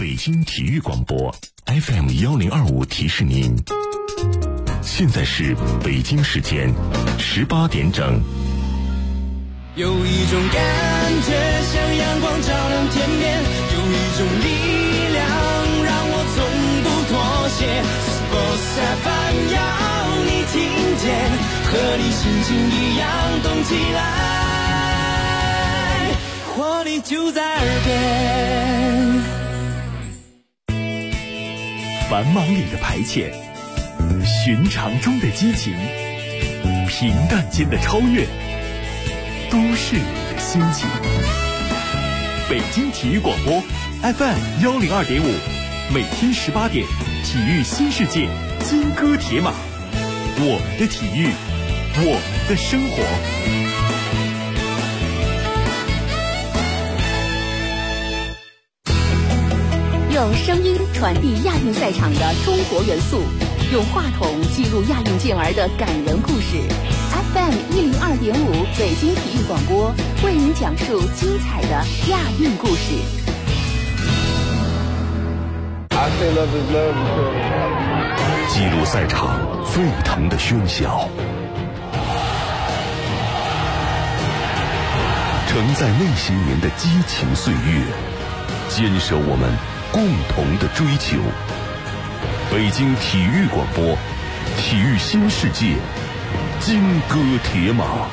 北京体育广播 FM1025提示您，现在是北京时间18点整。 有一种感觉像阳光照亮天边，有一种力量让我从不妥协。Sports FM 要你听见，和你心情一样动起来，活力就在耳边。 繁忙里的排遣，寻常中的激情，平淡间的超越，都市里的心情。北京体育广播 FM102.5，每天18点，体育新世界，金戈铁马，我们的体育，我们的生活。 用声音传递亚运赛场的中国元素，用话筒记录亚运健儿的感人故事。FM102.5北京体育广播为您讲述精彩的亚运故事。 记录赛场沸腾的喧嚣，承载那些年的激情岁月，坚守我们共同的追求。北京体育广播，体育新世界，金戈铁马。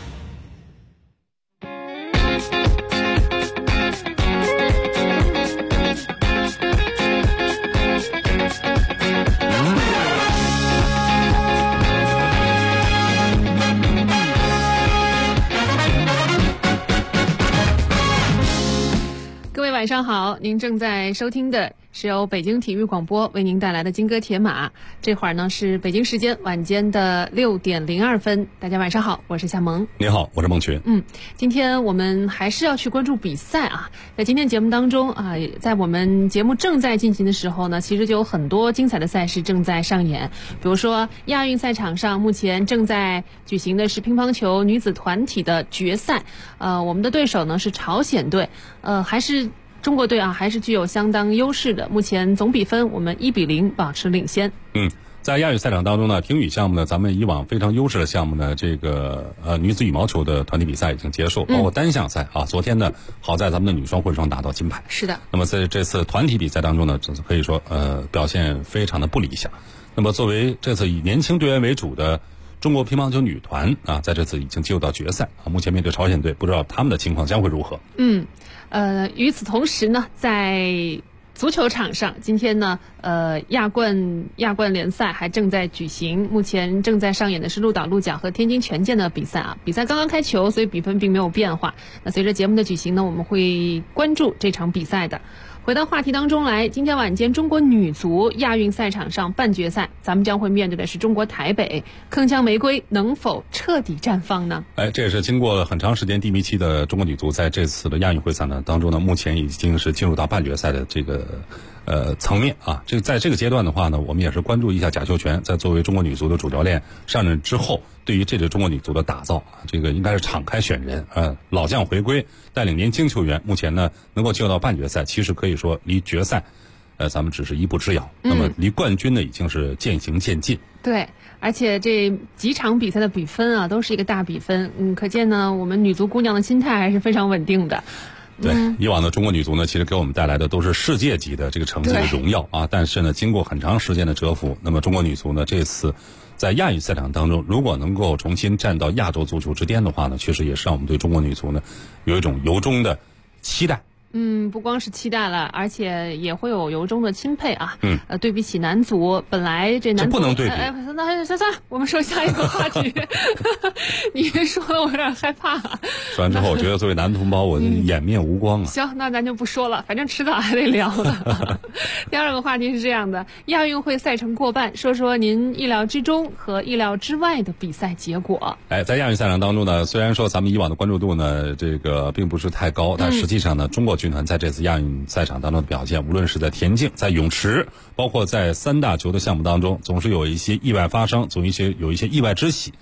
晚上好，您正在收听的是由北京体育广播为您带来的金戈铁马。这会儿呢是北京时间晚间的6点02分，大家晚上好，我是夏萌。 你好，我是孟群。 今天我们还是要去关注比赛啊。在今天节目当中啊，在我们节目正在进行的时候呢，其实就有很多精彩的赛事正在上演。比如说亚运赛场上目前正在举行的是乒乓球女子团体的决赛，我们的对手呢是朝鲜队，还是中国队啊，还是具有相当优势的。目前总比分我们1-0保持领先。 在亚运赛场当中呢，体育项目呢，咱们以往非常优势的项目呢，这个女子羽毛球的团体比赛已经结束，包括单项赛啊。昨天呢，好在咱们的女双混双拿到金牌。是的。那么在这次团体比赛当中呢，可以说表现非常的不理想。那么作为这次以年轻队员为主的中国乒乓球女团啊，在这次已经进入到决赛啊。目前面对朝鲜队，不知道他们的情况将会如何。 与此同时呢，在足球场上，今天呢，亚冠联赛还正在举行，目前正在上演的是鹿岛鹿角和天津权健的比赛啊。比赛刚刚开球，所以比分并没有变化。那随着节目的举行呢，我们会关注这场比赛的。回到话题当中来，今天晚间中国女足亚运赛场上半决赛，咱们将会面对的是中国台北，铿锵玫瑰能否彻底绽放呢？ 这也是经过了很长时间低迷期的中国女足，在这次的亚运会赛呢当中呢，目前已经是进入到半决赛的这个层面啊。在这个阶段的话呢，我们也是关注一下贾秀全在作为中国女足的主教练上任之后，对于这支中国女足的打造，这个应该是敞开选人，老将回归，带领年轻球员，目前呢能够进入到半决赛，其实可以说离决赛咱们只是一步之遥。那么离冠军呢已经是渐行渐近。 对，而且这几场比赛的比分啊都是一个大比分，可见呢我们女足姑娘的心态还是非常稳定的。 对，以往的中国女足呢，其实给我们带来的都是世界级的这个成绩的荣耀啊。但是呢，经过很长时间的蛰伏，那么中国女足呢，这次在亚运赛场当中，如果能够重新站到亚洲足球之巅的话呢，确实也是让我们对中国女足呢有一种由衷的期待。 不光是期待了，而且也会有由衷的钦佩啊。对比起男足，本来这男足不能对比。 那算，我们说下一个话题。你说的我有点害怕。 说完之后，我觉得作为男同胞，我颜面无光啊。 行，那咱就不说了，反正迟早还得聊的。第二个话题是这样的：亚运会赛程过半，说说您意料之中和意料之外的比赛结果。 在亚运赛场当中呢，虽然说咱们以往的关注度呢，这个并不是太高，但实际上呢，中国军团在这次亚运赛场当中的表现，无论是在田径、在泳池，包括在三大球的项目当中，总是有一些意外发生，有一些意外之喜。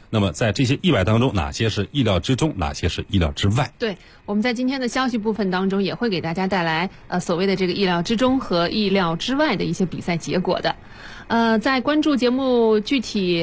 那么在这些意外当中，哪些是意料之中，哪些是意料之外？ 对，我们在今天的消息部分当中也会给大家带来所谓的这个意料之中和意料之外的一些比赛结果的。在关注节目具体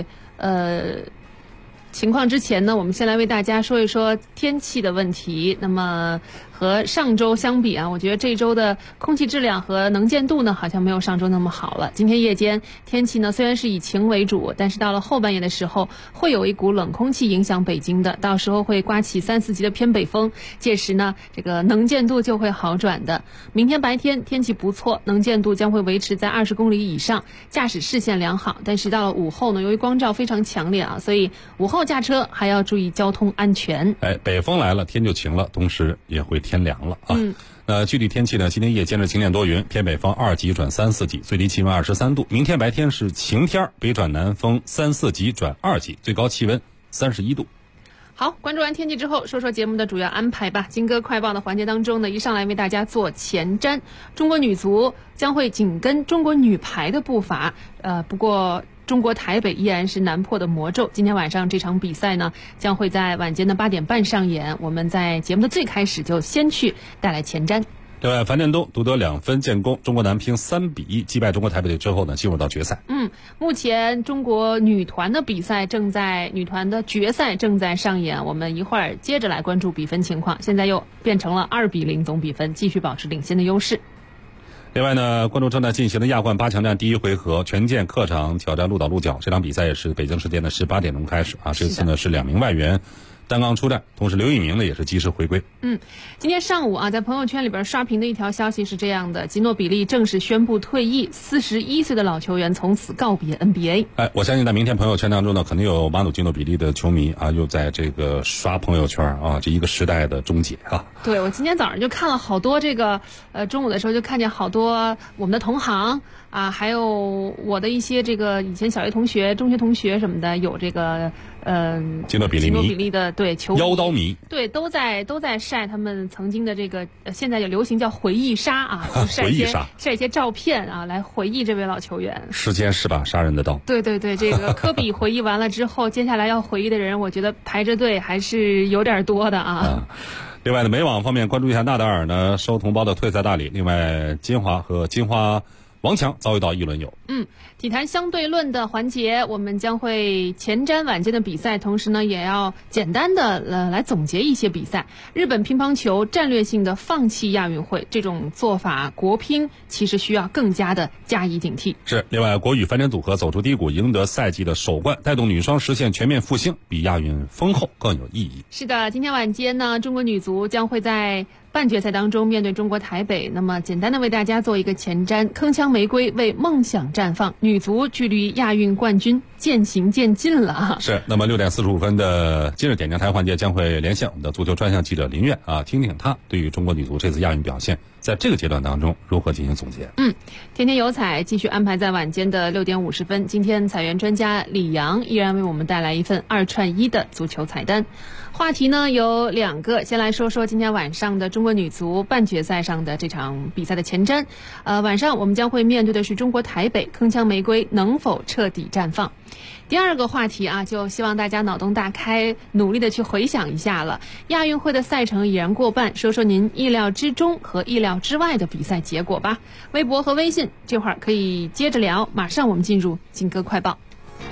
情况之前呢，我们先来为大家说一说天气的问题。那么和上周相比啊，我觉得这周的空气质量和能见度呢，好像没有上周那么好了。今天夜间天气呢，虽然是以晴为主，但是到了后半夜的时候，会有一股冷空气影响北京的，到时候会刮起3、4级的偏北风，届时呢，这个能见度就会好转的。明天白天天气不错，能见度将会维持在20公里以上，驾驶视线良好。但是到了午后呢，由于光照非常强烈啊，所以午后驾车还要注意交通安全。 北风来了，天就晴了，同时也会天凉了啊。具体天气呢，今天夜间是晴间多云，偏北风2级转3、4级，最低气温23度。明天白天是晴天，北转南风3、4级转2级，最高气温31度。 好，关注完天气之后，说说节目的主要安排吧。金歌快报的环节当中呢，一上来为大家做前瞻，中国女足将会紧跟中国女排的步伐。不过中国台北依然是难破的魔咒。今天晚上这场比赛呢，将会在晚间的8点半上演。我们在节目的最开始就先去带来前瞻。 另外，樊振东独得2分建功，中国男乒3-1击败中国台北队之后呢，进入到决赛。 目前中国女团的女团的决赛正在上演，我们一会儿接着来关注比分情况。现在又变成了2-0总比分，继续保持领先的优势。 另外呢，关注正在进行的亚冠8强战第一回合，权健客场挑战鹿岛鹿角，这场比赛也是北京时间的18点钟开始啊。这次呢是2名外援单杠出战，同时刘一鸣呢也是及时回归。 今天上午啊，在朋友圈里边刷屏的一条消息是这样的：吉诺比利正式宣布退役，41岁的老球员从此告别 NBA。 我相信在明天朋友圈当中呢，肯定有马努吉诺比利的球迷啊，又在这个刷朋友圈啊，这一个时代的终结啊。 对，我今天早上就看了好多这个，中午的时候就看见好多我们的同行啊，还有我的一些这个以前小学同学、中学同学什么的，有这个吉诺比利的对球迷妖刀迷， 对，都在晒他们曾经的这个，现在就流行叫回忆杀啊，就晒一些照片啊，来回忆这位老球员。 时间是把杀人的刀。 对，这个科比回忆完了之后，接下来要回忆的人，我觉得排着队还是有点多的啊。 另外呢，美网方面关注一下纳达尔呢收同胞的退赛大礼。另外，金花王强遭遇到一轮游。 体坛相对论的环节，我们将会前瞻晚间的比赛，同时呢，也要简单的来总结一些比赛。日本乒乓球战略性的放弃亚运会，这种做法，国乒其实需要更加的加以警惕。 是。另外，国羽帆船组合走出低谷，赢得赛季的首冠，带动女双实现全面复兴，比亚运丰后更有意义。 是的，今天晚间呢，中国女足将会在半决赛当中面对中国台北。那么简单的为大家做一个前瞻，铿锵玫瑰为梦想绽放，女足距离亚运冠军渐行渐近了。 是。那么6点45分的今日点将台环节将会连线我们的足球专项记者林苑啊，听听他对于中国女足这次亚运表现在这个阶段当中如何进行总结。 天天有彩继续安排在晚间的6点50分，今天采源专家李阳依然为我们带来一份2串1的足球彩蛋。话题呢有2个，先来说说今天晚上的中国女足半决赛上的这场比赛的前瞻。晚上我们将会面对的是中国台北，铿锵玫瑰能否彻底绽放？第2个话题啊，就希望大家脑洞大开，努力的去回想一下了。亚运会的赛程已然过半，说说您意料之中和意料之外的比赛结果吧。微博和微信这会儿可以接着聊，马上我们进入金歌快报。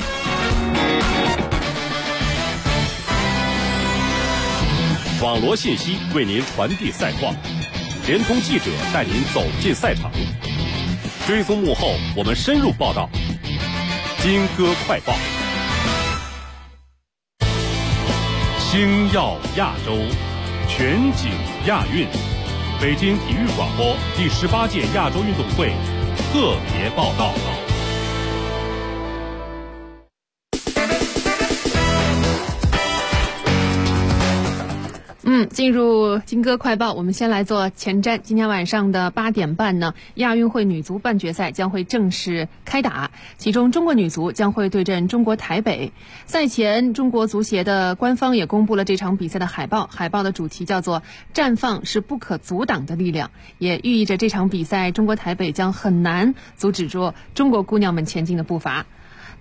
网罗信息为您传递赛况，联通记者带您走进赛场，追踪幕后我们深入报道。金歌快报，星耀亚洲，全景亚运，北京体育广播第18届亚洲运动会特别报道。 进入金歌快报，我们先来做前瞻。今天晚上的8点半呢，亚运会女足半决赛将会正式开打，其中中国女足将会对阵中国台北。赛前，中国足协的官方也公布了这场比赛的海报，海报的主题叫做“绽放是不可阻挡的力量”，也寓意着这场比赛中国台北将很难阻止住中国姑娘们前进的步伐。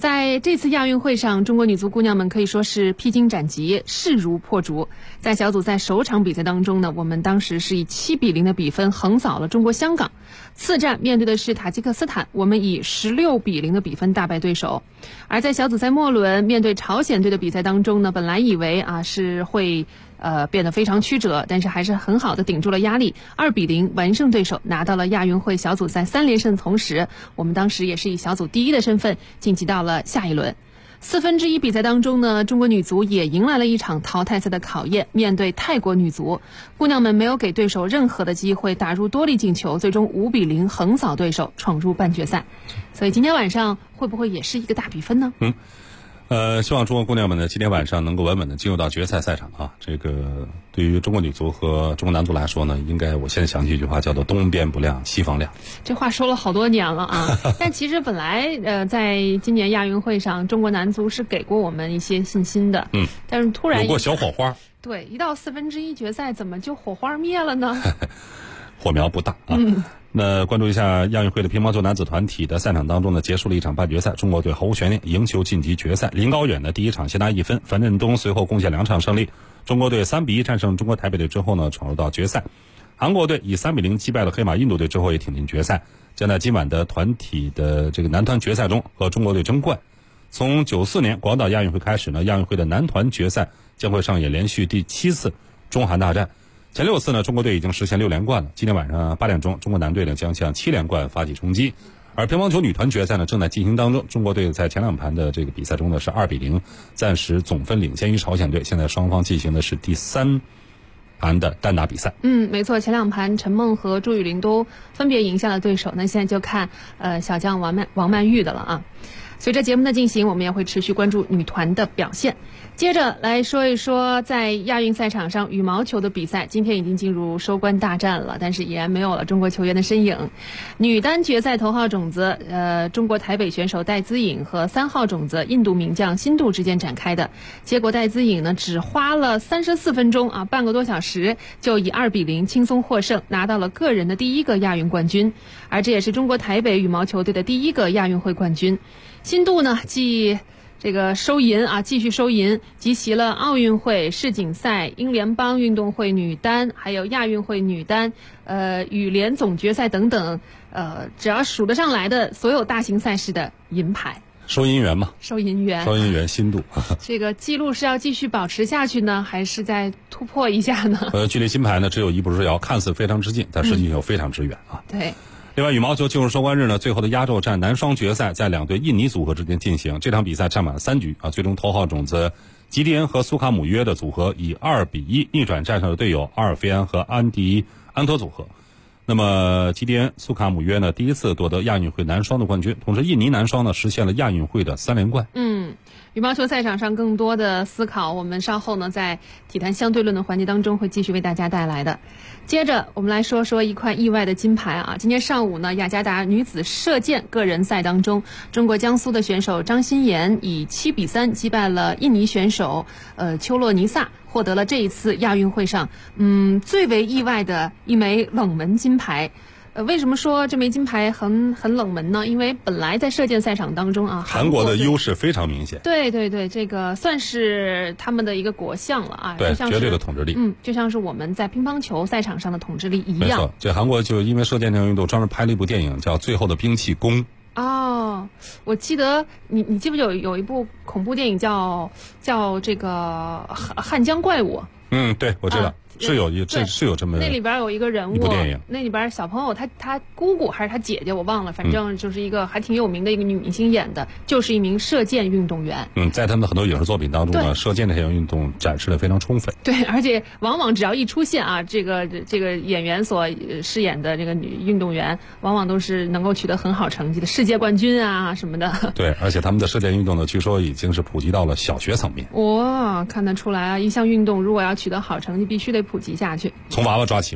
在这次亚运会上，中国女足姑娘们可以说是披荆斩棘，势如破竹。在小组赛首场比赛当中呢，我们当时是以7-0的比分横扫了中国香港。次战面对的是塔吉克斯坦，我们以16-0的比分大败对手。而在小组赛末轮面对朝鲜队的比赛当中呢，本来以为是会变得非常曲折，但是还是很好的顶住了压力，2-0完胜对手，拿到了亚运会小组赛3连胜的同时，我们当时也是以小组第1的身份晋级到了下一轮。1/4比赛当中呢，中国女足也迎来了一场淘汰赛的考验，面对泰国女足，姑娘们没有给对手任何的机会，打入多粒进球，最终5-0横扫对手，闯入半决赛。所以今天晚上会不会也是一个大比分呢？ 希望中国姑娘们呢今天晚上能够稳稳的进入到决赛赛场啊！这个对于中国女足和中国男足来说呢，应该我现在想起一句话叫做东边不亮西方亮。 这话说了好多年了啊！但其实本来在今年亚运会上，中国男足是给过我们一些信心的。但是突然有过小火花。 对，一到1/4决赛，怎么就火花灭了呢？ 火苗不大啊。那关注一下亚运会的乒乓球男子团体的赛场当中呢，结束了一场半决赛，中国队毫无悬念赢球晋级决赛。林高远的第一场先拿1分，樊振东随后贡献2场胜利。中国队3-1战胜中国台北队之后呢，闯入到决赛。韩国队以3-0击败了黑马印度队之后，也挺进决赛，将在今晚的团体的这个男团决赛中和中国队争冠。从94年广岛亚运会开始呢，亚运会的男团决赛将会上演连续第7次中韩大战。前6次呢，中国队已经实现6连冠了。今天晚上8点钟，中国男队呢将向7连冠发起冲击。而乒乓球女团决赛呢正在进行当中，中国队在前2盘的这个比赛中呢是2-0，暂时总分领先于朝鲜队。现在双方进行的是第3盘的单打比赛。 没错，前2盘陈梦和朱雨玲都分别赢下了对手。那现在就看小将王曼玉的了啊。随着节目的进行，我们也会持续关注女团的表现。接着来说一说在亚运赛场上羽毛球的比赛，今天已经进入收官大战了，但是依然没有了中国球员的身影。女单决赛头号种子中国台北选手戴资颖和3号种子印度名将辛杜之间展开的，结果戴资颖呢只花了34分钟半个多小时就以2-0轻松获胜，拿到了个人的第1个亚运冠军，而这也是中国台北羽毛球队的第1个亚运会冠军。辛杜呢继这个继续收银，集齐了奥运会、世锦赛、英联邦运动会女单，还有亚运会女单、羽联总决赛等等，只要数得上来的所有大型赛事的银牌。 收银员嘛， 收银员辛杜。 这个记录是要继续保持下去呢，还是再突破一下呢？ 距离金牌呢只有1步之遥，看似非常之近，但实际又非常之远啊。 对。 另外，羽毛球进入收官日呢，最后的压轴战男双决赛在2队印尼组合之间进行。这场比赛战满3局最终头号种子吉迪恩和苏卡姆约的组合以2-1逆转战胜了队友阿尔菲安和安托组合。那么吉迪恩、苏卡姆约呢第1次夺得亚运会男双的冠军，同时印尼男双呢实现了亚运会的3连冠。 羽毛球赛场上更多的思考，我们稍后呢在体坛相对论的环节当中会继续为大家带来的。接着我们来说说一块意外的金牌今天上午呢，雅加达女子射箭个人赛当中，中国江苏的选手张欣妍以7-3击败了印尼选手丘洛尼萨，获得了这一次亚运会上最为意外的一枚冷门金牌。为什么说这枚金牌很冷门呢？因为本来在射箭赛场当中韩国的优势非常明显。 对，这个算是他们的一个国象了对，绝对的统治力。 就像是我们在乒乓球赛场上的统治力一样。 没错，这韩国就因为射箭这项运动专门拍了一部电影叫《最后的兵器攻》。 我记得你记不记得有一部恐怖电影叫这个汉江怪物？ 对，我知道。是有这么那里边有一个人物， 一部电影， 那里边小朋友他姑姑还是他姐姐我忘了，反正就是一个还挺有名的一个女明星演的，就是一名射箭运动员。 在他们的很多影视作品当中呢，射箭这项运动展示的非常充分。 对，而且往往只要一出现这个演员所饰演的这个女运动员，往往都是能够取得很好成绩的世界冠军什么的。 对，而且他们的射箭运动呢，据说已经是普及到了小学层面。 看得出来一项运动如果要取得好成绩，必须得普及下去， 从娃娃抓起嘛。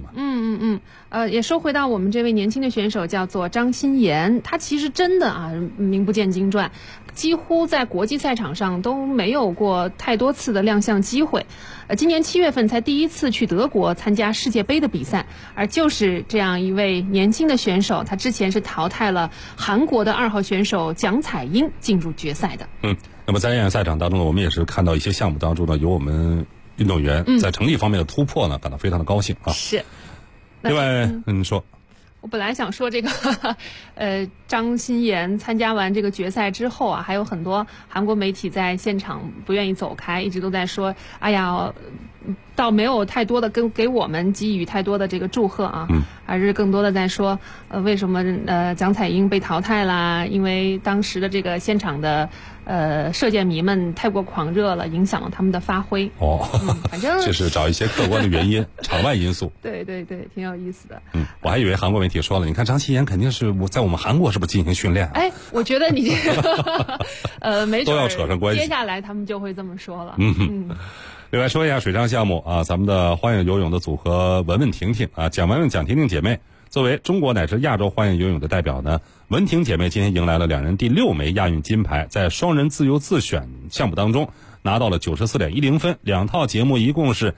也说回到我们这位年轻的选手，叫做张欣妍，他其实真的啊名不见经传，几乎在国际赛场上都没有过太多次的亮相机会。今年7月份才第一次去德国参加世界杯的比赛，而就是这样一位年轻的选手，他之前是淘汰了韩国的2号选手蒋彩英进入决赛的。 那么在亚运赛场当中呢，我们也是看到一些项目当中呢，有我们运动员在成绩方面的突破呢，感到非常的高兴啊。 是。 另外，说。 我本来想说这个，张欣妍参加完这个决赛之后啊，还有很多韩国媒体在现场不愿意走开，一直都在说，哎呀，倒没有太多的给我们给予太多的这个祝贺啊，而是更多的在说，为什么蒋彩英被淘汰啦？因为当时的这个现场的射箭迷们太过狂热了，影响了他们的发挥。反正就是找一些客观的原因，场外因素。 对，挺有意思的。 我还以为韩国媒体说了，你看张欣妍肯定是在我们韩国是不是进行训练？ 我觉得你这个没准都要扯上关系， 接下来他们就会这么说了。 另外说一下水上项目啊，咱们的花样游泳的组合文文婷婷啊，蒋文文、蒋婷婷姐妹作为中国乃至亚洲花样游泳的代表呢，文婷姐妹今天迎来了2人第6枚亚运金牌，在双人自由自选项目当中拿到了94.10分，2套节目一共是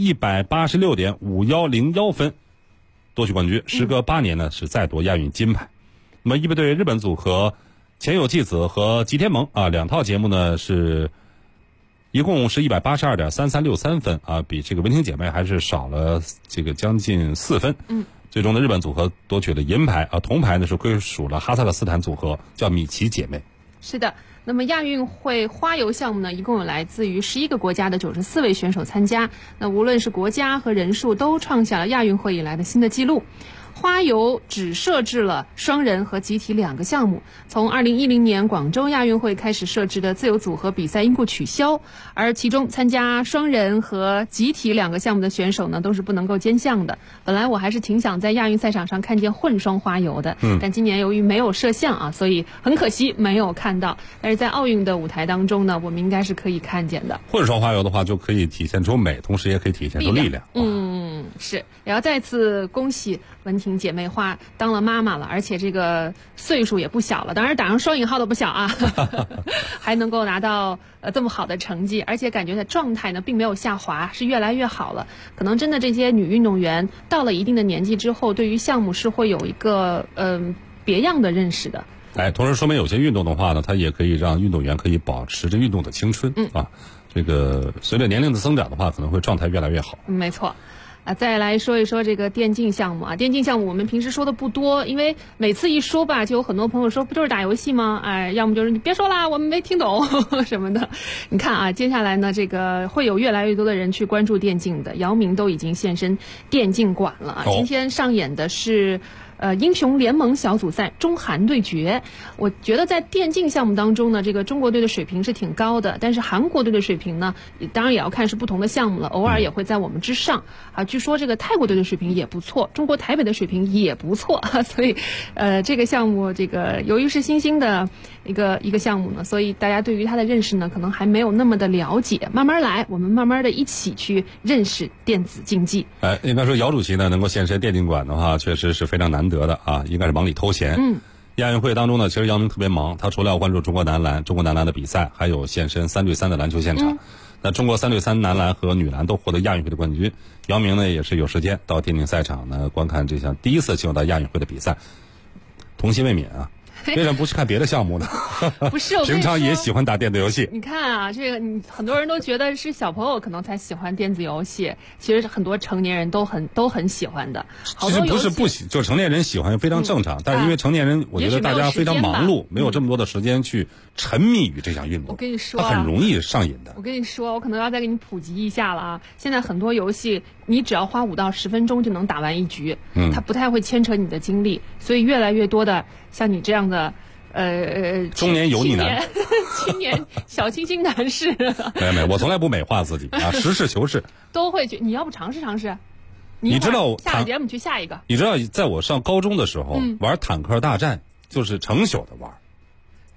186.5101分，夺取冠军。时隔8年呢，是再夺亚运金牌。那么一对日本组合前有纪子和吉田萌啊，2套节目呢是一共是182.3363分啊，比这个文婷姐妹还是少了这个将近4分。最终的日本组合夺取了银牌啊，铜牌呢是归属了哈萨克斯坦组合，叫米奇姐妹。 是的，那么亚运会花游项目呢，一共有来自于11个国家的94位选手参加，那无论是国家和人数都创下了亚运会以来的新的纪录。花游只设置了双人和集体2个项目，从2010年广州亚运会开始设置的自由组合比赛因故取消，而其中参加双人和集体2个项目的选手呢，都是不能够兼项的。本来我还是挺想在亚运赛场上看见混双花游的，但今年由于没有摄像啊，所以很可惜没有看到。但是在奥运的舞台当中呢，我们应该是可以看见的。 混双花游的话，就可以体现出美，同时也可以体现出力量。 是，也要再次恭喜文婷姐妹花当了妈妈了，而且这个岁数也不小了，当然打上双引号的不小啊，还能够拿到这么好的成绩，而且感觉她状态呢并没有下滑，是越来越好了。可能真的这些女运动员到了一定的年纪之后，对于项目是会有一个别样的认识的。 同时说明有些运动的话呢，它也可以让运动员可以保持着运动的青春啊。这个随着年龄的增长的话，可能会状态越来越好。 没错。再来说一说这个电竞项目啊，电竞项目我们平时说的不多，因为每次一说吧，就有很多朋友说不就是打游戏吗？要么就是你别说啦，我们没听懂什么的。你看啊，接下来呢，这个会有越来越多的人去关注电竞的，姚明都已经现身电竞馆了啊。今天上演的是英雄联盟小组赛中韩对决。我觉得在电竞项目当中呢，这个中国队的水平是挺高的，但是韩国队的水平呢，当然也要看是不同的项目了，偶尔也会在我们之上啊。据说这个泰国队的水平也不错，中国台北的水平也不错，所以这个项目这个由于是新兴的一个项目呢，所以大家对于它的认识呢，可能还没有那么的了解。慢慢来，我们慢慢的一起去认识电子竞技。 应该说姚主席呢能够现身电竞馆的话，确实是非常难得的啊，应该是忙里偷闲。亚运会当中呢，其实姚明特别忙，他除了要关注中国男篮的比赛，还有现身3对3的篮球现场。那中国3对3男篮和女篮都获得亚运会的冠军，姚明呢也是有时间到电竞赛场呢观看这项第一次进入到亚运会的比赛，童心未泯啊。为什么不去看别的项目呢？ 不是，我平常也喜欢打电子游戏。 你看啊，这个很多人都觉得是小朋友可能才喜欢电子游戏，其实很多成年人都很喜欢的。 其实不是不喜，就是成年人喜欢非常正常，但是因为成年人，我觉得大家非常忙碌，没有这么多的时间去沉迷于这项运动。 我跟你说， 它很容易上瘾的。 我跟你说，我可能要再给你普及一下了啊！现在很多游戏，你只要花5到10分钟就能打完一局，它不太会牵扯你的精力，所以越来越多的像你这样的中年油腻男、 青年小清新男士， 没，我从来不美化自己啊，实事求是， 都会去。你要不尝试尝试？ 你知道下个节目去下一个。 你知道，在我上高中的时候，玩坦克大战就是成宿的玩。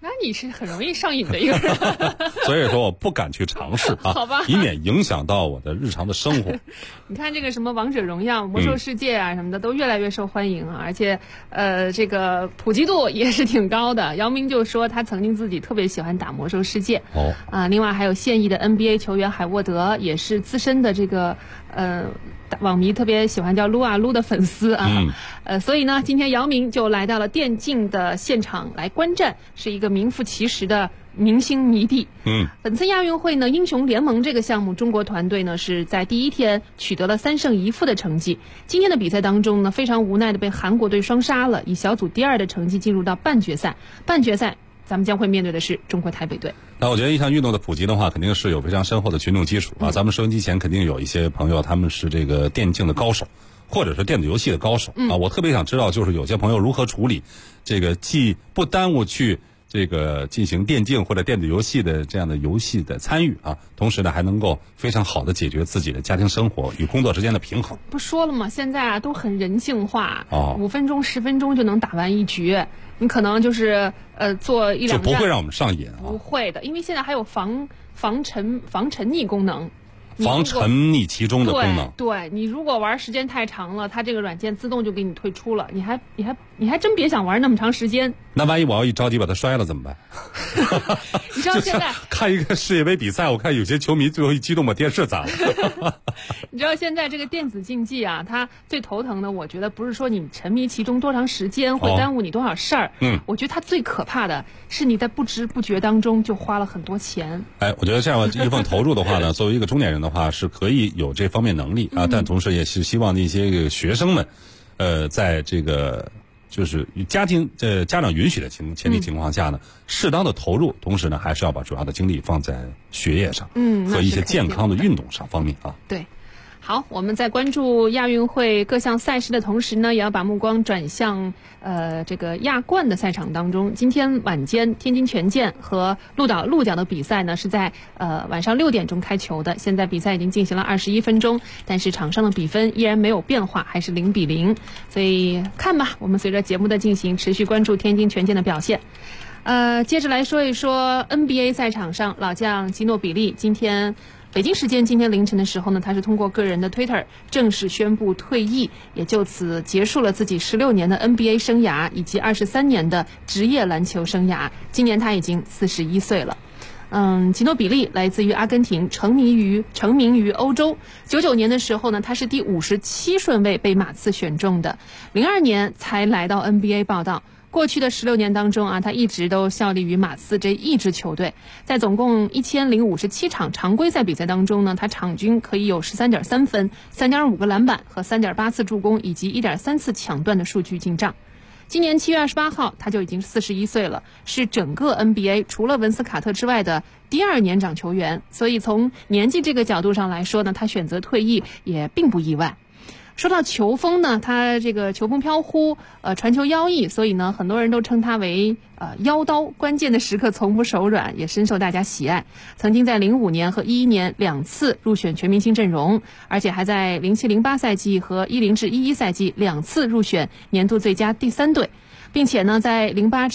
那你是很容易上瘾的一个人。 所以说我不敢去尝试啊， 好吧， 以免影响到我的日常的生活。 你看这个什么王者荣耀、魔兽世界啊什么的，都越来越受欢迎啊，而且这个普及度也是挺高的。姚明就说他曾经自己特别喜欢打魔兽世界。另外还有现役的 NBA 球员海沃德，也是资深的这个网迷特别喜欢叫撸啊撸的粉丝啊。所以呢，今天姚明就来到了电竞的现场来观战，是一个名副其实的明星迷弟。本次亚运会呢，英雄联盟这个项目，中国团队呢是在第一天取得了3胜1负的成绩。今天的比赛当中呢，非常无奈的被韩国队双杀了，以小组第2的成绩进入到半决赛。半决赛咱们将会面对的是中国台北队。 那我觉得一项运动的普及的话，肯定是有非常深厚的群众基础啊。咱们收音机前肯定有一些朋友，他们是这个电竞的高手，或者是电子游戏的高手啊。我特别想知道，就是有些朋友如何处理这个既不耽误去这个进行电竞或者电子游戏的这样的游戏的参与啊，同时呢还能够非常好的解决自己的家庭生活与工作之间的平衡。 不说了吗？现在啊都很人性化 ，5 分钟10分钟就能打完一局，你可能就是做1-2站就不会让我们上瘾啊。 不会的，因为现在还有防沉溺功能。 防沉溺其中的功能。 对，你如果玩时间太长了，它这个软件自动就给你退出了，你还真别想玩那么长时间。 那万一我要一着急把它摔了怎么办？ 你知道现在看一个世界杯比赛，我看有些球迷最后一激动把电视砸了。 你知道现在这个电子竞技啊，它最头疼的，我觉得不是说你沉迷其中多长时间会耽误你多少事儿，我觉得它最可怕的是你在不知不觉当中就花了很多钱。 我觉得这样一份投入的话呢，作为一个中年人的话是可以有这方面能力啊，但同时也是希望那些学生们，在这个就是家长允许的前提情况下呢，适当的投入，同时呢还是要把主要的精力放在学业上，和一些健康的运动上方面啊。 对。好，我们在关注亚运会各项赛事的同时呢，也要把目光转向这个亚冠的赛场当中。今天晚间天津权健和鹿岛鹿角的比赛呢是在晚上6点钟开球的。现在比赛已经进行了21分钟，但是场上的比分依然没有变化，还是0-0。所以看吧，我们随着节目的进行，持续关注天津权健的表现。接着来说一说 NBA 赛场上，老将基诺比利今天北京时间今天凌晨的时候呢，他是通过个人的 Twitter 正式宣布退役，也就此结束了自己16年的 NBA 生涯以及23年的职业篮球生涯。今年他已经41岁了。基诺比利来自于阿根廷，成名于欧洲。99年的时候呢，他是第57顺位被马刺选中的，02年才来到 NBA 报道。过去的16年当中啊，他一直都效力于马刺这一支球队。在总共1057场常规赛比赛当中呢，他场均可以有13.3分、3.5个篮板和3.8次助攻以及1.3次抢断的数据进账。今年7月28号，他就已经41岁了，是整个 NBA 除了文斯卡特之外的第2年长球员。所以从年纪这个角度上来说呢，他选择退役也并不意外。说到球风呢，他这个球风飘忽，传球妖异，所以呢，很多人都称他为妖刀，关键的时刻从不手软，也深受大家喜爱。曾经在05年和11年2次入选全明星阵容，而且还在07-08赛季和10-11赛季2次入选年度最佳第3队，并且呢，在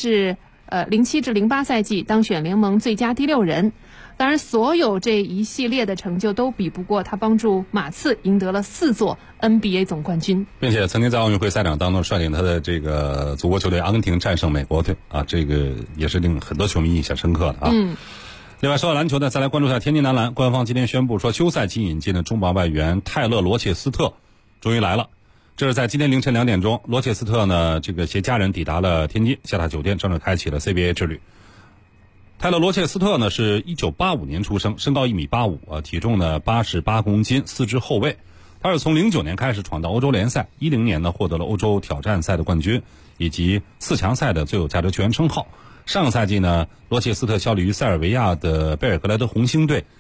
07-08赛季当选联盟最佳第6人。当然，所有这一系列的成就都比不过他帮助马刺赢得了4座 NBA 总冠军， 并且曾经在奥运会赛场当中率领他的这个祖国球队阿根廷战胜美国队啊，这个也是令很多球迷印象深刻的啊。另外，说到篮球呢，再来关注一下天津男篮，官方今天宣布说，休赛期引进的中保外援泰勒·罗切斯特终于来了。这是在今天凌晨2点钟，罗切斯特呢这个携家人抵达了天津下榻酒店，正式开启了 CBA 之旅。泰勒·罗切斯特呢是1985年出生，身高1.85米啊，体重呢88公斤，四肢后卫。他是从09年开始闯到欧洲联赛，10年呢获得了欧洲挑战赛的冠军，以及4强赛的最有价值球员称号。上个赛季呢，罗切斯特效力于塞尔维亚的贝尔格莱德红星队，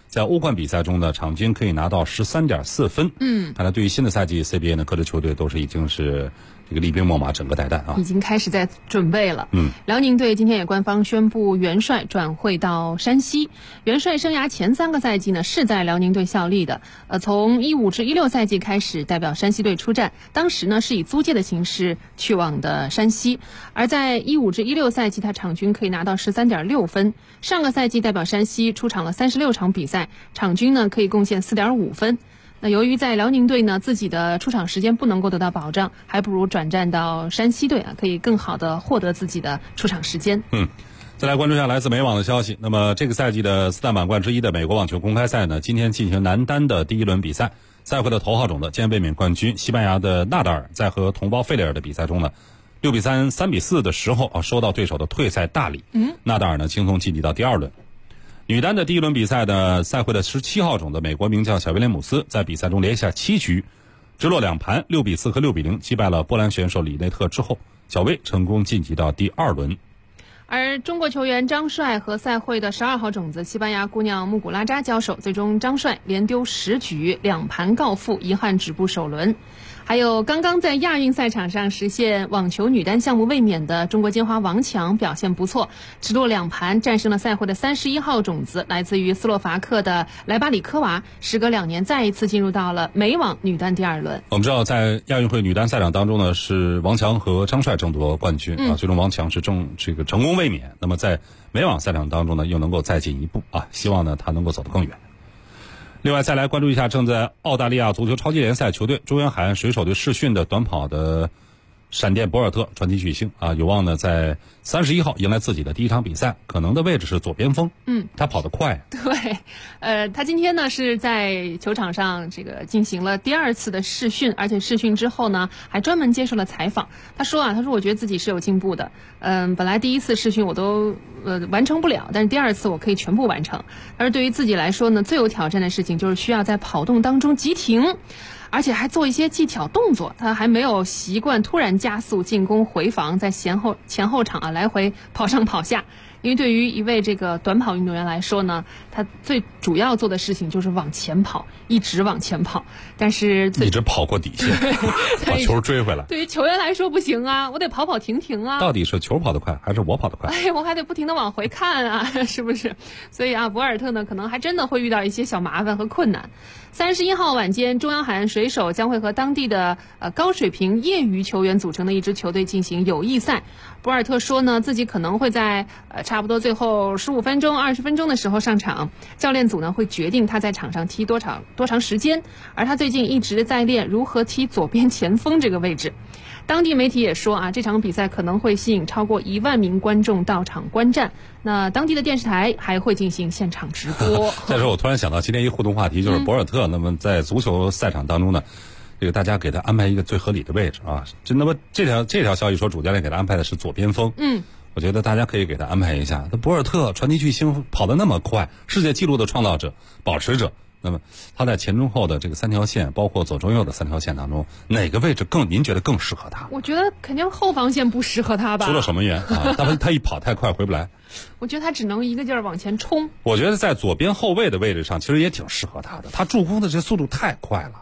在欧冠比赛中呢，场均可以拿到13.4分。看来对于新的赛季 CBA 呢，各支球队都是已经是这个厉兵秣马，整个带弹啊， 已经开始在准备了。辽宁队今天也官方宣布元帅转会到山西。元帅生涯前3个赛季呢是在辽宁队效力的，从15至16赛季开始代表山西队出战，当时呢是以租借的形式去往的山西，而在15至16赛季他场均可以拿到13.6分。上个赛季代表山西出场了36场比赛，场均呢可以贡献4.5分。那由于在辽宁队呢自己的出场时间不能够得到保障，还不如转战到山西队啊，可以更好的获得自己的出场时间。 再来关注一下来自美网的消息。那么这个赛季的4大满贯之一的美国网球公开赛呢，今天进行男单的第1轮比赛。赛会的头号种子、兼卫冕冠军西班牙的纳达尔在和同胞费雷尔的比赛中呢，6比3、3比4的时候收到对手的退赛大礼。纳达尔呢轻松晋级到第2轮。女单的第1轮比赛的赛会的17号种子美国名将小威廉姆斯在比赛中连下7局，直落2盘6比4和6比0击败了波兰选手里内特之后，小威成功晋级到第2轮。 而中国球员张帅和赛会的12号种子西班牙姑娘穆古拉扎交手，最终张帅连丢10局，2盘告负，遗憾止步首轮。还有刚刚在亚运赛场上实现网球女单项目卫冕的中国金花王强表现不错，直落2盘战胜了赛会的31号种子，来自于斯洛伐克的莱巴里科娃，时隔2年再一次进入到了美网女单第2轮。 我们知道在亚运会女单赛场当中呢，是王强和张帅争夺冠军最终王强是成功卫冕。那么在美网赛场当中呢，又能够再进一步希望呢他能够走得更远。另外再来关注一下正在澳大利亚足球超级联赛球队中原海岸水手队试训的短跑的闪电博尔特传奇巨星有望呢在31号迎来自己的第1场比赛，可能的位置是左边锋。他跑得快。 对，他今天呢是在球场上进行了第2次的试训，而且试训之后呢还专门接受了采访。他说我觉得自己是有进步的。本来第1次试训我都完成不了，但是第2次我可以全部完成。而对于自己来说呢，最有挑战的事情就是需要在跑动当中急停，而且还做一些技巧动作。他还没有习惯突然加速进攻回防，在前后场来回跑上跑下。因为对于一位这个短跑运动员来说呢，他最主要做的事情就是往前跑，一直往前跑，但是一直跑过底线把球追回来。 对于球员来说不行啊，我得跑停啊。 到底是球跑得快还是我跑得快？ 我还得不停地往回看啊，是不是？所以博尔特呢可能还真的会遇到一些小麻烦和困难。31号晚间，中央海岸水手将会和当地的高水平业余球员组成的一支球队进行友谊赛。博尔特说呢，自己可能会在差不多最后15分钟、20分钟的时候上场，教练组呢会决定他在场上踢多长时间，而他最近一直在练如何踢左边前锋这个位置。当地媒体也说这场比赛可能会吸引超过1万名观众到场观战。那当地的电视台还会进行现场直播。 再说我突然想到今天一互动话题，就是博尔特那么在足球赛场当中呢，大家给他安排一个最合理的位置那么这条消息说主教练给他安排的是左边锋。我觉得大家可以给他安排一下。那博尔特传奇巨星跑得那么快，世界纪录的创造者、保持者，那么他在前中后的这个3条线，包括左中右的3条线当中，哪个位置您觉得更适合他？ 我觉得肯定后防线不适合他吧。 除了守门员他一跑太快回不来。 我觉得他只能一个劲儿往前冲。 我觉得在左边后卫的位置上其实也挺适合他的，他助攻的这速度太快了。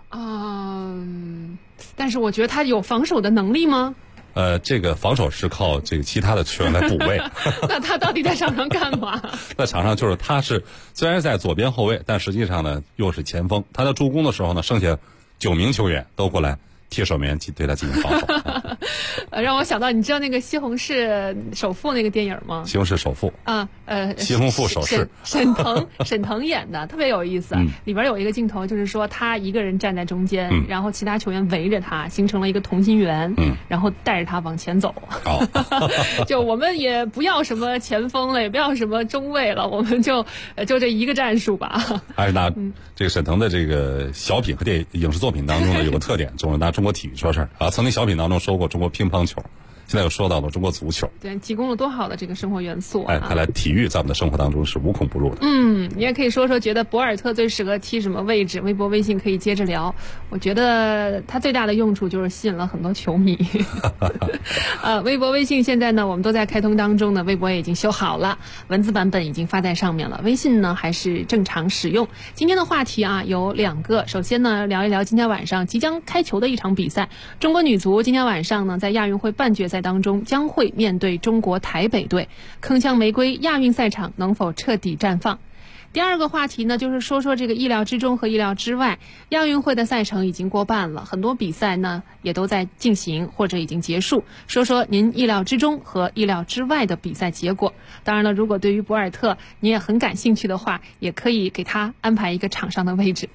但是我觉得他有防守的能力吗？ 这个防守是靠这个其他的球员来补位。 那他到底在场上干嘛？ 在场上就是他是虽然在左边后卫，但实际上呢又是前锋。他在助攻的时候呢，剩下9名球员都过来替守门员对他进行防守。 让我想到，你知道那个《西红柿首富》那个电影吗？ 西红柿首富西红柿首饰， 沈腾演的，特别有意思。里边有一个镜头，就是说他一个人站在中间，然后其他球员围着他，形成了一个同心圆，然后带着他往前走。就我们也不要什么前锋了，也不要什么中卫了，我们就这一个战术吧。 还是拿这个沈腾的这个小品和影视作品当中呢有个特点，总是拿中国体育说事儿曾经小品当中说过中国乒乓球， 现在又说到了中国足球， 对，提供了多好的这个生活元素啊！ 看来体育在我们的生活当中是无孔不入的。 你也可以说觉得博尔特最适合踢什么位置，微博微信可以接着聊。我觉得他最大的用处就是吸引了很多球迷。微博微信现在呢，我们都在开通当中呢，微博也已经修好了，文字版本已经发在上面了，微信呢还是正常使用。今天的话题啊有2个，首先呢聊一聊今天晚上即将开球的一场比赛，中国女足今天晚上呢在亚运会半决赛当中将会面对中国台北队，铿锵玫瑰亚运赛场能否彻底绽放？第2个话题呢，就是说这个意料之中和意料之外。亚运会的赛程已经过半了，很多比赛呢也都在进行或者已经结束。说您意料之中和意料之外的比赛结果。当然了，如果对于博尔特你也很感兴趣的话，也可以给他安排一个场上的位置。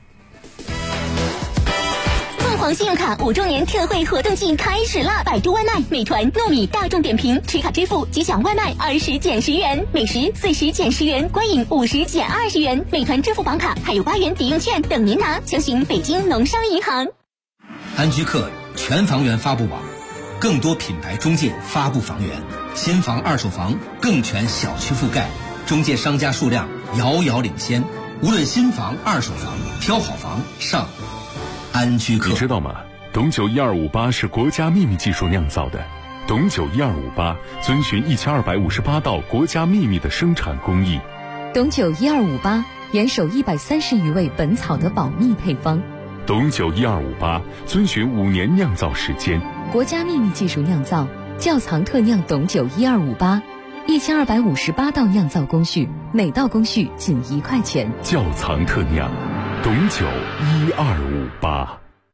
凤凰信用卡5周年特惠活动季开始啦！百度外卖、美团、糯米、大众点评持卡支付即享外卖20减10元，美食40减10元，观影50减20元。美团支付宝卡还有8元抵用券等您拿，详询北京农商银行。 安居客全房源发布网，更多品牌中介发布房源，新房、二手房更全小区覆盖，中介商家数量遥遥领先。无论新房、二手房，挑好房上安居客。 你知道吗？董酒1258是国家秘密技术酿造的。董酒1258遵循1258道国家秘密的生产工艺。 董酒1258严守130余味本草的保密配方。 董酒1258遵循5年酿造时间， 国家秘密技术酿造，窖藏特酿董酒1258，1258道酿造工序，每道工序仅1块钱。 窖藏特酿董酒1258。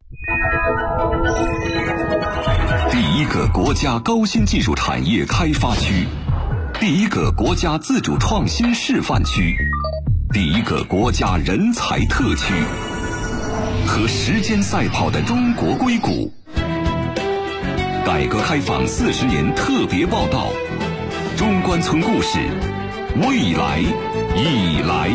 第一个国家高新技术产业开发区，第一个国家自主创新示范区，第一个国家人才特区，和时间赛跑的中国硅谷。改革开放40年特别报道，中关村故事，未来已来。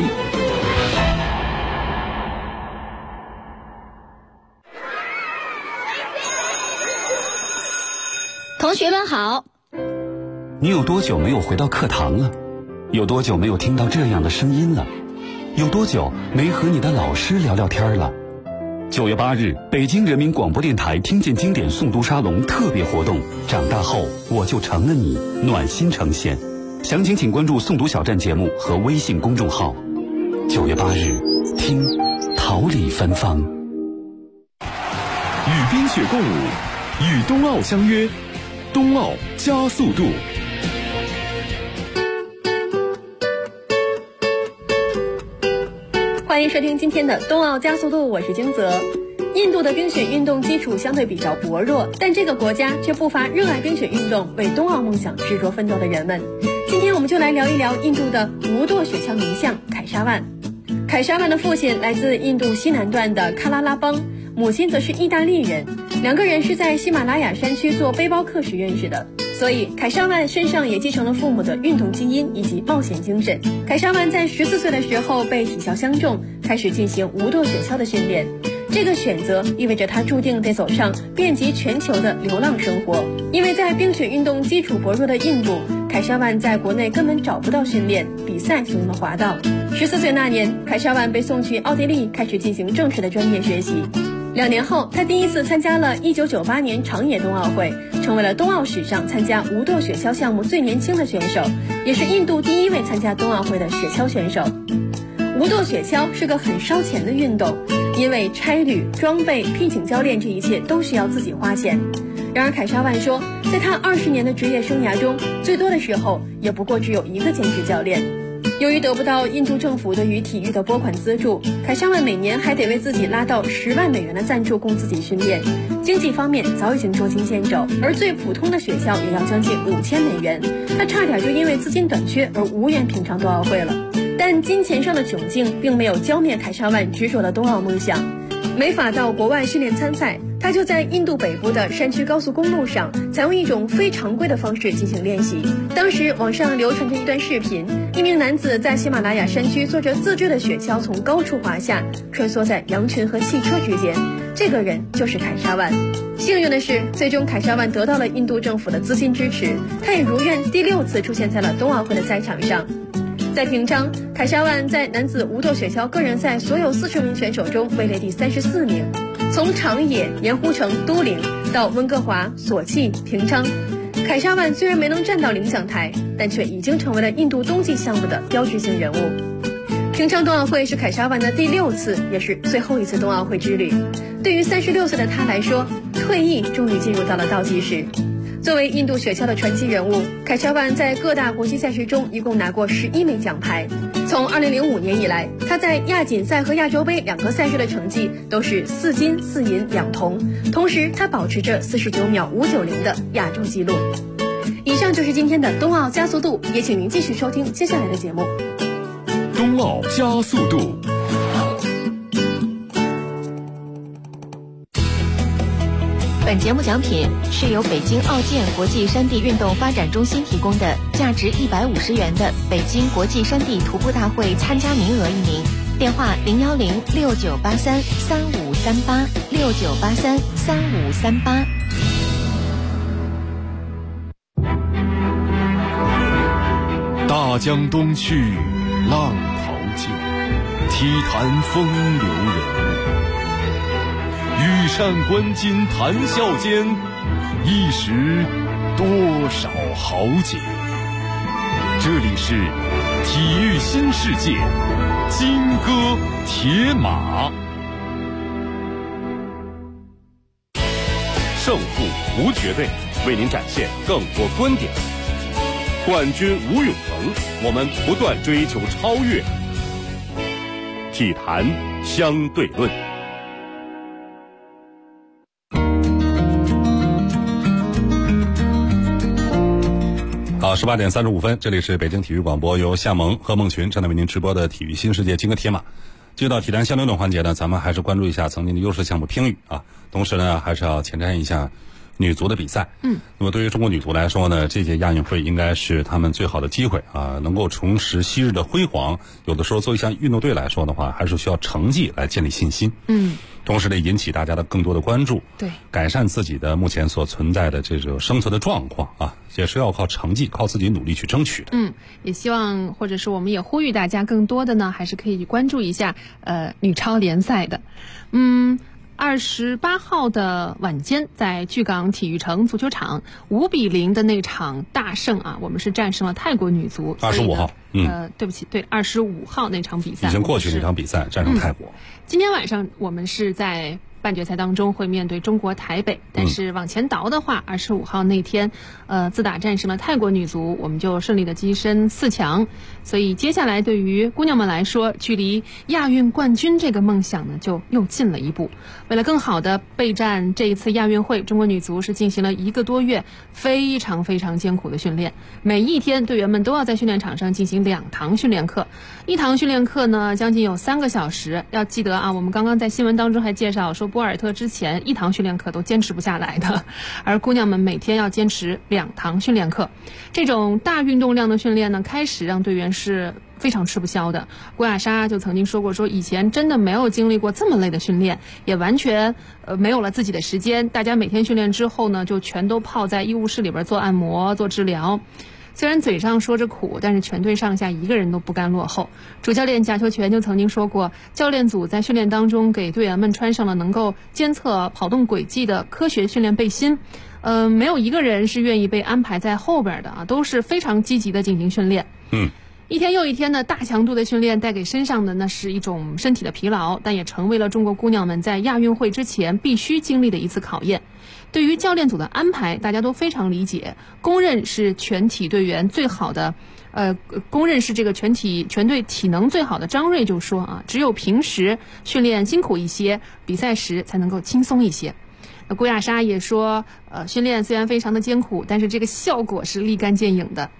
同学们好。 你有多久没有回到课堂了？有多久没有听到这样的声音了？有多久没和你的老师聊聊天了？9月8日，北京人民广播电台听见经典诵读沙龙特别活动，长大后我就成了你，暖心呈现。详情请关注诵读小站节目和微信公众号。9月8日，听桃李芬芳。 与冰雪共舞，与冬奥相约，冬奥加速度。 欢迎收听今天的冬奥加速度，我是金泽。印度的冰雪运动基础相对比较薄弱，但这个国家却不乏热爱冰雪运动、为冬奥梦想执着奋斗的人们。今天我们就来聊一聊印度的无舵雪橇名将凯沙万。凯沙万的父亲来自印度西南段的喀拉拉邦，母亲则是意大利人，两个人是在喜马拉雅山区做背包客时认识的。所以凯沙万身上也继承了父母的运动基因以及冒险精神。凯沙万在14岁的时候被体校相中，开始进行无舵雪橇的训练。这个选择意味着他注定得走上遍及全球的流浪生活。因为在冰雪运动基础薄弱的印度，凯沙万在国内根本找不到训练，比赛就那么滑道。14岁那年，凯沙万被送去奥地利，开始进行正式的专业学习。2年后，他第一次参加了1998年长野冬奥会，成为了冬奥史上参加无舵雪橇项目最年轻的选手，也是印度第1位参加冬奥会的雪橇选手。无舵雪橇是个很烧钱的运动，因为差旅、装备、聘请教练，这一切都需要自己花钱。然而凯沙万说，在他20年的职业生涯中，最多的时候也不过只有1个兼职教练。由于得不到印度政府对于体育的拨款资助，凯沙万每年还得为自己拉到10万美元的赞助供自己训练，经济方面早已经捉襟见肘，而最普通的雪橇也要将近5000美元，他差点就因为资金短缺而无缘品尝冬奥会了。但金钱上的窘境并没有浇灭凯沙万执着的冬奥梦想。没法到国外训练参赛， 他就在印度北部的山区高速公路上，采用一种非常规的方式进行练习。当时网上流传着一段视频，一名男子在喜马拉雅山区坐着自制的雪橇从高处滑下，穿梭在羊群和汽车之间。这个人就是凯沙万。幸运的是，最终凯沙万得到了印度政府的资金支持，他也如愿第6次出现在了冬奥会的赛场上。在平昌，凯沙万在男子无舵雪橇个人赛所有40名选手中位列第34名。从长野、盐湖城、都灵到温哥华、索契、平昌，凯沙万虽然没能站到领奖台，但却已经成为了印度冬季项目的标志性人物。平昌冬奥会是凯沙万的第6次，也是最后一次冬奥会之旅。对于36岁的他来说，退役终于进入到了倒计时。作为印度雪橇的传奇人物，凯沙万在各大国际赛事中一共拿过11枚奖牌。从2005年以来，他在亚锦赛和亚洲杯2个赛事的成绩都是4金4银2铜，同时他保持着49秒590的亚洲纪录。以上就是今天的冬奥加速度，也请您继续收听接下来的节目。 冬奥加速度。 本节目奖品是由北京奥健国际山地运动发展中心提供的，价值150元的北京国际山地徒步大会参加名额1名，电话01069833538，69833538。 大江东去，浪淘尽，体坛风流人物。羽扇纶巾谈笑间，一时多少豪杰。这里是体育新世界，金戈铁马。胜负无绝对，为您展现更多观点。冠军无永恒，我们不断追求超越。体坛相对论。 好，18点35分，这里是北京体育广播，由夏萌和孟群正在为您直播的体育新世界金戈铁马。接到体坛相对论环节呢，咱们还是关注一下曾经的优势项目乒羽啊，同时呢，还是要前瞻一下女足的比赛。那么对于中国女足来说呢，这届亚运会应该是他们最好的机会啊，能够重拾昔日的辉煌。有的时候作为一项运动队来说的话，还是需要成绩来建立信心。同时呢，引起大家的更多的关注， 对， 改善自己的目前所存在的这种生存的状况啊，也是要靠成绩、靠自己努力去争取的。 也希望或者是我们也呼吁大家更多的呢，还是可以关注一下女超联赛的。28号的晚间，在巨港体育城足球场5-0的那场大胜啊，我们是战胜了泰国女足。 25号， 对不起，对，25号那场比赛已经过去那场比赛，战胜泰国。 今天晚上我们是在半决赛当中会面对中国台北，但是往前倒的话，25号那天，自打战胜了泰国女足，我们就顺利的跻身4强。所以接下来对于姑娘们来说，距离亚运冠军这个梦想呢，就又近了一步。为了更好的备战这一次亚运会，中国女足是进行了1个多月非常非常艰苦的训练，每一天队员们都要在训练场上进行2堂训练课，一堂训练课呢将近有3个小时。要记得啊，我们刚刚在新闻当中还介绍说，博尔特之前1堂训练课都坚持不下来的，而姑娘们每天要坚持2堂训练课。这种大运动量的训练呢，开始让队员是非常吃不消的。郭亚莎就曾经说过，说以前真的没有经历过这么累的训练，也完全没有了自己的时间。大家每天训练之后呢，就全都泡在医务室里边做按摩、做治疗。虽然嘴上说着苦，但是全队上下一个人都不甘落后。主教练贾秋全就曾经说过，教练组在训练当中给队员们穿上了能够监测跑动轨迹的科学训练背心。没有一个人是愿意被安排在后边的啊，都是非常积极的进行训练。一天又一天的大强度的训练带给身上的那是一种身体的疲劳，但也成为了中国姑娘们在亚运会之前必须经历的一次考验。对于教练组的安排，大家都非常理解，公认是全体队员最好的，公认是这个全队体能最好的张睿就说啊，只有平时训练辛苦一些，比赛时才能够轻松一些。郭亚莎也说，训练虽然非常的艰苦，但是这个效果是立竿见影的。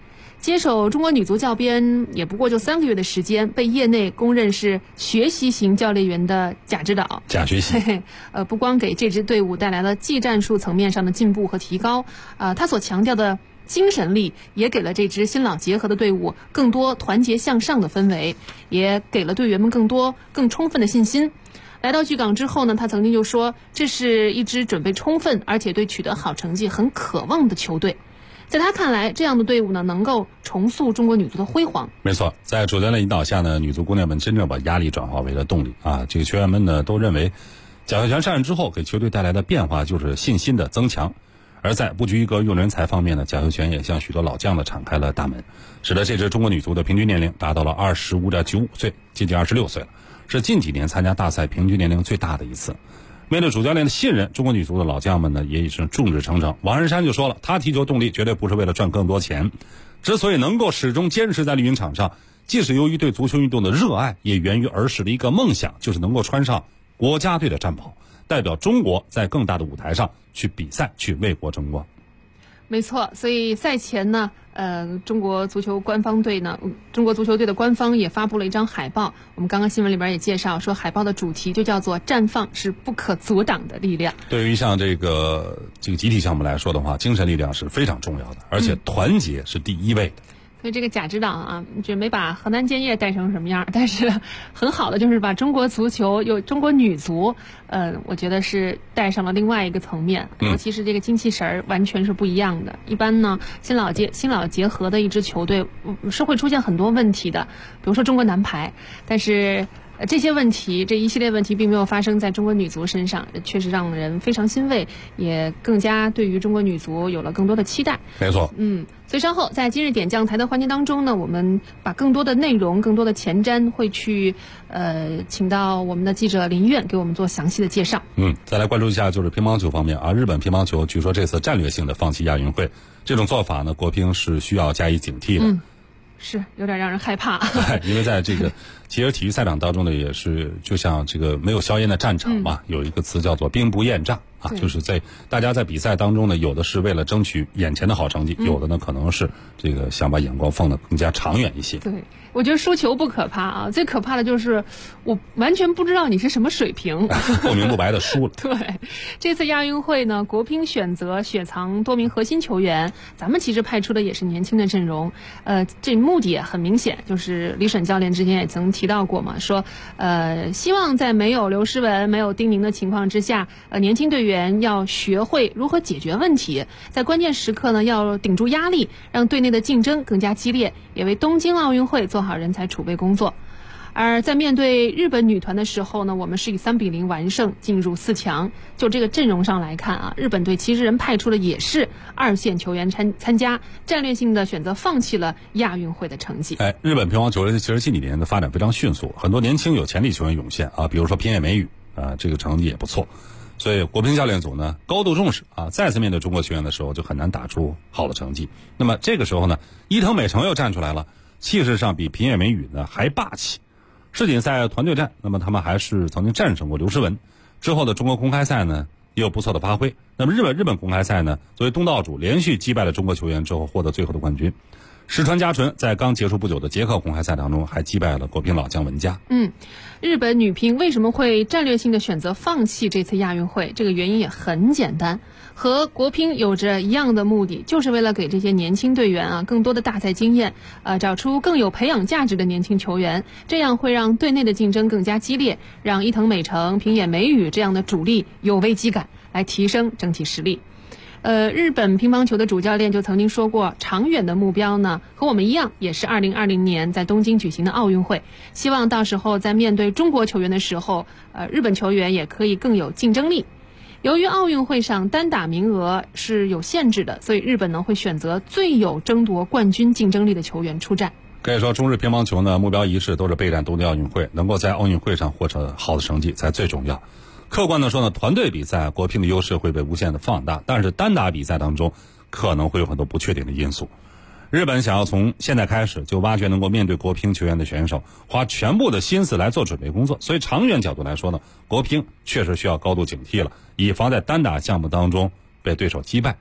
接手中国女足教鞭也不过就3个月的时间，被业内公认是学习型教练员的贾指导。 贾学习， 不光给这支队伍带来了技战术层面上的进步和提高，他所强调的精神力也给了这支新老结合的队伍更多团结向上的氛围，也给了队员们更充分的信心。来到巨港之后呢，他曾经就说，这是一支准备充分而且对取得好成绩很渴望的球队。在他看来，这样的队伍呢，能够重塑中国女足的辉煌。 没错，在主教练引导下呢，女足姑娘们真正把压力转化为了动力啊！这个球员们呢都认为，贾秀全上任之后给球队带来的变化就是信心的增强。而在布局一个用人才方面呢，贾秀全也向许多老将的敞开了大门，使得这支中国女足的平均年龄达到了25.95岁，接近26岁了，是近几年参加大赛平均年龄最大的一次。面对主教练的信任，中国女足的老将们呢也已是众志成城。王珊珊就说了，他踢球动力绝对不是为了赚更多钱，之所以能够始终坚持在绿茵场上，既是由于对足球运动的热爱，也源于儿时的一个梦想，就是能够穿上国家队的战袍，代表中国在更大的舞台上去比赛，去为国争光。 没错，所以赛前呢，中国足球队的官方也发布了一张海报。我们刚刚新闻里边也介绍说，海报的主题就叫做“绽放是不可阻挡的力量”。 对于像这个集体项目来说的话，精神力量是非常重要的，而且团结是第一位的。 所以这个贾指导啊，就没把河南建业带成什么样，但是很好的就是把中国足球有中国女足，我觉得是带上了另外一个层面，尤其是这个精气神儿完全是不一样的。一般呢，新老结合的一支球队是会出现很多问题的，比如说中国男排，但是这些问题，这一系列问题并没有发生在中国女足身上，确实让人非常欣慰，也更加对于中国女足有了更多的期待。 没错， 所以稍后在今日点将台的环节当中呢，我们把更多的内容、更多的前瞻会去请到我们的记者林苑给我们做详细的介绍。 再来关注一下就是乒乓球方面啊，日本乒乓球据说这次战略性的放弃亚运会，这种做法呢，国乒是需要加以警惕的。 是有点让人害怕， 因为在这个其实体育赛场当中呢，也是就像这个没有硝烟的战场嘛，有一个词叫做兵不厌诈啊，就是大家在比赛当中呢，有的是为了争取眼前的好成绩，有的呢可能是这个想把眼光放得更加长远一些。 对，我觉得输球不可怕啊，最可怕的就是我完全不知道你是什么水平， 不明不白的输了。 对，这次亚运会呢，国乒选择雪藏多名核心球员，咱们其实派出的也是年轻的阵容，这目的也很明显，就是李沈教练之前也曾提到过嘛，说希望在没有刘诗雯、没有丁宁的情况之下，年轻队员要学会如何解决问题，在关键时刻呢要顶住压力，让队内的竞争更加激烈，也为东京奥运会做好人才储备工作。而在面对日本女团的时候呢，我们是以3-0完胜进入4强。就这个阵容上来看啊，日本队其实人派出的也是2线球员参加，战略性的选择放弃了亚运会的成绩。 日本乒乓球其实近几年的发展非常迅速，很多年轻有潜力球员涌现啊，比如说平野美宇啊，这个成绩也不错。所以国乒教练组呢高度重视啊，再次面对中国球员的时候就很难打出好的成绩。那么这个时候呢，伊藤美诚又站出来了，气势上比平野美宇呢还霸气。世锦赛团队战，那么他们还是曾经战胜过刘诗雯。之后的中国公开赛呢也有不错的发挥。那么日本公开赛呢，作为东道主连续击败了中国球员之后获得最后的冠军。石川佳纯在刚结束不久的捷克公开赛当中还击败了国乒老将文佳。 日本女乒为什么会战略性的选择放弃这次亚运会？这个原因也很简单，和国乒有着一样的目的，就是为了给这些年轻队员啊更多的大赛经验，找出更有培养价值的年轻球员，这样会让队内的竞争更加激烈，让伊藤美诚、平野美宇这样的主力有危机感，来提升整体实力。日本乒乓球的主教练就曾经说过，长远的目标呢和我们一样，也是2020年在东京举行的奥运会，希望到时候在面对中国球员的时候，日本球员也可以更有竞争力。由于奥运会上单打名额是有限制的，所以日本呢会选择最有争夺冠军竞争力的球员出战。 可以说中日乒乓球呢目标一致，都是备战东京奥运会，能够在奥运会上获得好的成绩才最重要。客观的说呢，团队比赛国乒的优势会被无限的放大，但是单打比赛当中可能会有很多不确定的因素。日本想要从现在开始就挖掘能够面对国乒球员的选手，花全部的心思来做准备工作，所以长远角度来说呢，国乒确实需要高度警惕了，以防在单打项目当中被对手击败。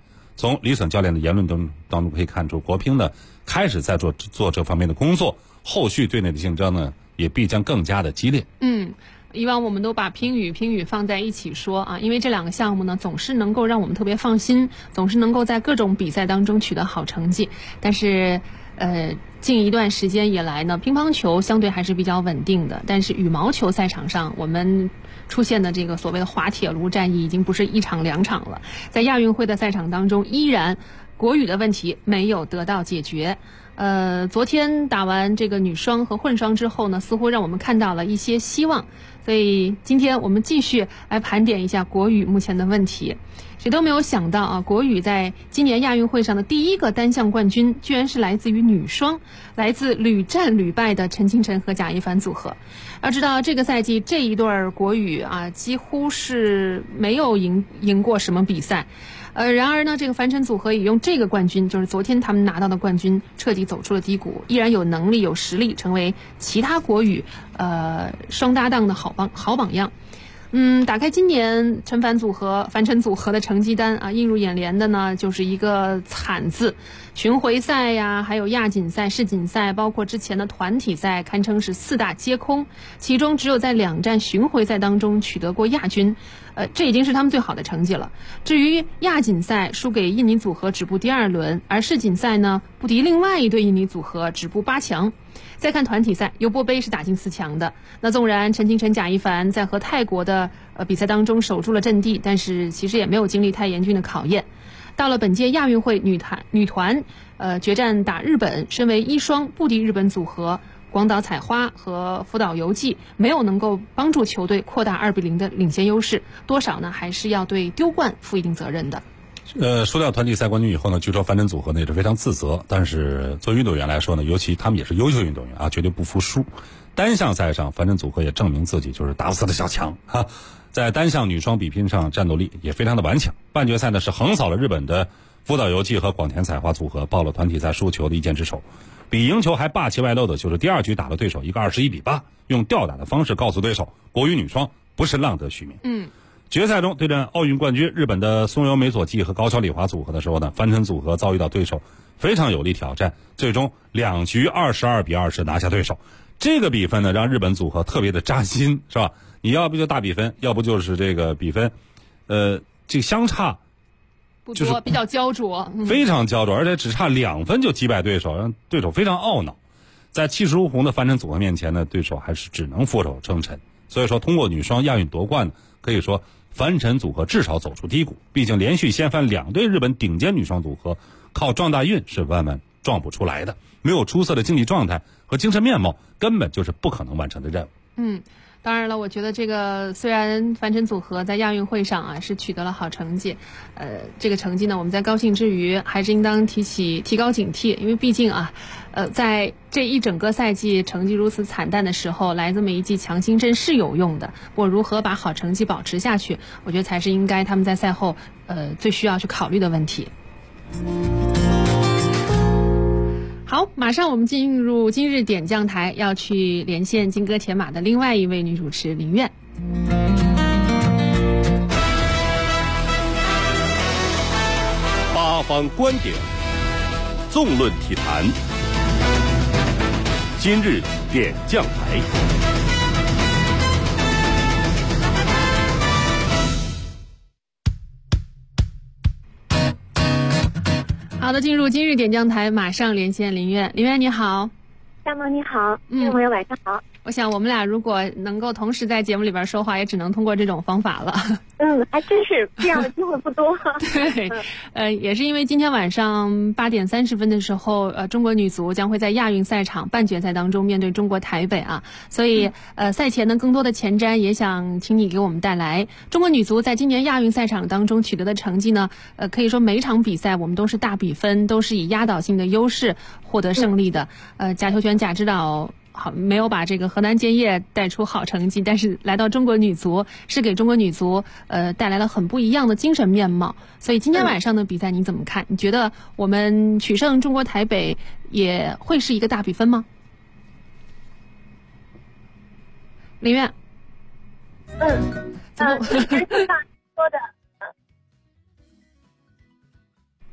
从李隼教练的言论当中可以看出，国乒呢开始在做这方面的工作，后续队内的竞争呢也必将更加的激烈。 以往我们都把乒羽放在一起说啊，因为这两个项目呢总是能够让我们特别放心，总是能够在各种比赛当中取得好成绩。但是近一段时间以来呢，乒乓球相对还是比较稳定的，但是羽毛球赛场上我们出现的这个所谓的滑铁卢战役已经不是一场两场了。在亚运会的赛场当中，依然国羽的问题没有得到解决。昨天打完这个女双和混双之后呢，似乎让我们看到了一些希望。所以今天我们继续来盘点一下国羽目前的问题。谁都没有想到啊，国羽在今年亚运会上的第一个单项冠军，居然是来自于女双，来自屡战屡败的陈清晨和贾一凡组合。要知道，这个赛季这一对国羽啊，几乎是没有赢过什么比赛。然而呢，这个樊晨组合也用这个冠军，就是昨天他们拿到的冠军，彻底走出了低谷，依然有能力、有实力，成为其他国羽双搭档的好榜样。打开今年陈樊晨组合的成绩单啊，映入眼帘的呢就是一个惨字。巡回赛呀，还有亚锦赛、世锦赛，包括之前的团体赛，堪称是4大皆空。其中只有在2站巡回赛当中取得过亚军，这已经是他们最好的成绩了。至于亚锦赛输给印尼组合，止步第2轮，而世锦赛呢不敌另外一对印尼组合，止步8强。再看团体赛，尤伯杯是打进4强的。那纵然陈清晨、贾一凡在和泰国的比赛当中守住了阵地，但是其实也没有经历太严峻的考验。到了本届亚运会女团决战打日本，身为一双不敌日本组合广岛采花和福岛游纪，没有能够帮助球队扩大2-0的领先优势，多少呢还是要对丢冠负一定责任的。 输掉团体赛冠军以后呢，据说樊晨组合呢也是非常自责，但是作为运动员来说呢，尤其他们也是优秀运动员啊，绝对不服输。单项赛上，樊晨组合也证明自己就是打不死的小强哈。在单项女双比拼上，战斗力也非常的顽强。半决赛呢是横扫了日本的福岛游纪和广田采花组合，报了团体赛输球的一箭之仇。比赢球还霸气外露的就是第2局打了对手一个21-8，用吊打的方式告诉对手，国羽女双不是浪得虚名。决赛中对阵奥运冠军日本的松友美佐纪和高桥李华组合的时候呢，樊晨组合遭遇到对手非常有力挑战，最终2局22-20拿下对手。这个比分呢让日本组合特别的扎心，是吧？你要不就大比分，要不就是这个比分这个相差不多，比较焦灼， 非常焦灼，而且只差2分就击败对手，让对手非常懊恼。在气势如虹的樊晨组合面前呢，对手还是只能俯首称臣。所以说，通过女双亚运夺冠，可以说樊晨组合至少走出低谷。毕竟连续掀翻2对日本顶尖女双组合，靠撞大运是万万撞不出来的。没有出色的竞技状态和精神面貌，根本就是不可能完成的任务。 当然了，我觉得这个虽然樊晨组合在亚运会上啊是取得了好成绩，这个成绩呢，我们在高兴之余还是应当提高警惕，因为毕竟啊，在这一整个赛季成绩如此惨淡的时候，来这么一剂强心针是有用的。不过如何把好成绩保持下去，我觉得才是应该他们在赛后最需要去考虑的问题。好，马上我们进入今日点将台，要去连线金戈铁马的另外一位女主持林苑。 八方观点，纵论体坛，今日点将台。 好的，进入今日点将台，马上连线林苑。林苑你好。 大萌你好，听众朋友晚上好。 我想我们俩如果能够同时在节目里边说话，也只能通过这种方法了。 还真是这样的机会不多。 对，也是因为今天晚上8点30分的时候，中国女足将会在亚运赛场半决赛当中面对中国台北啊，所以赛前呢更多的前瞻也想请你给我们带来中国女足在今年亚运赛场当中取得的成绩呢，可以说每场比赛我们都是大比分，都是以压倒性的优势获得胜利的。贾秀全贾指导好没有把这个河南建业带出好成绩，但是来到中国女足是给中国女足带来了很不一样的精神面貌。所以今天晚上的比赛你怎么看？你觉得我们取胜中国台北也会是一个大比分吗？林苑， 说的，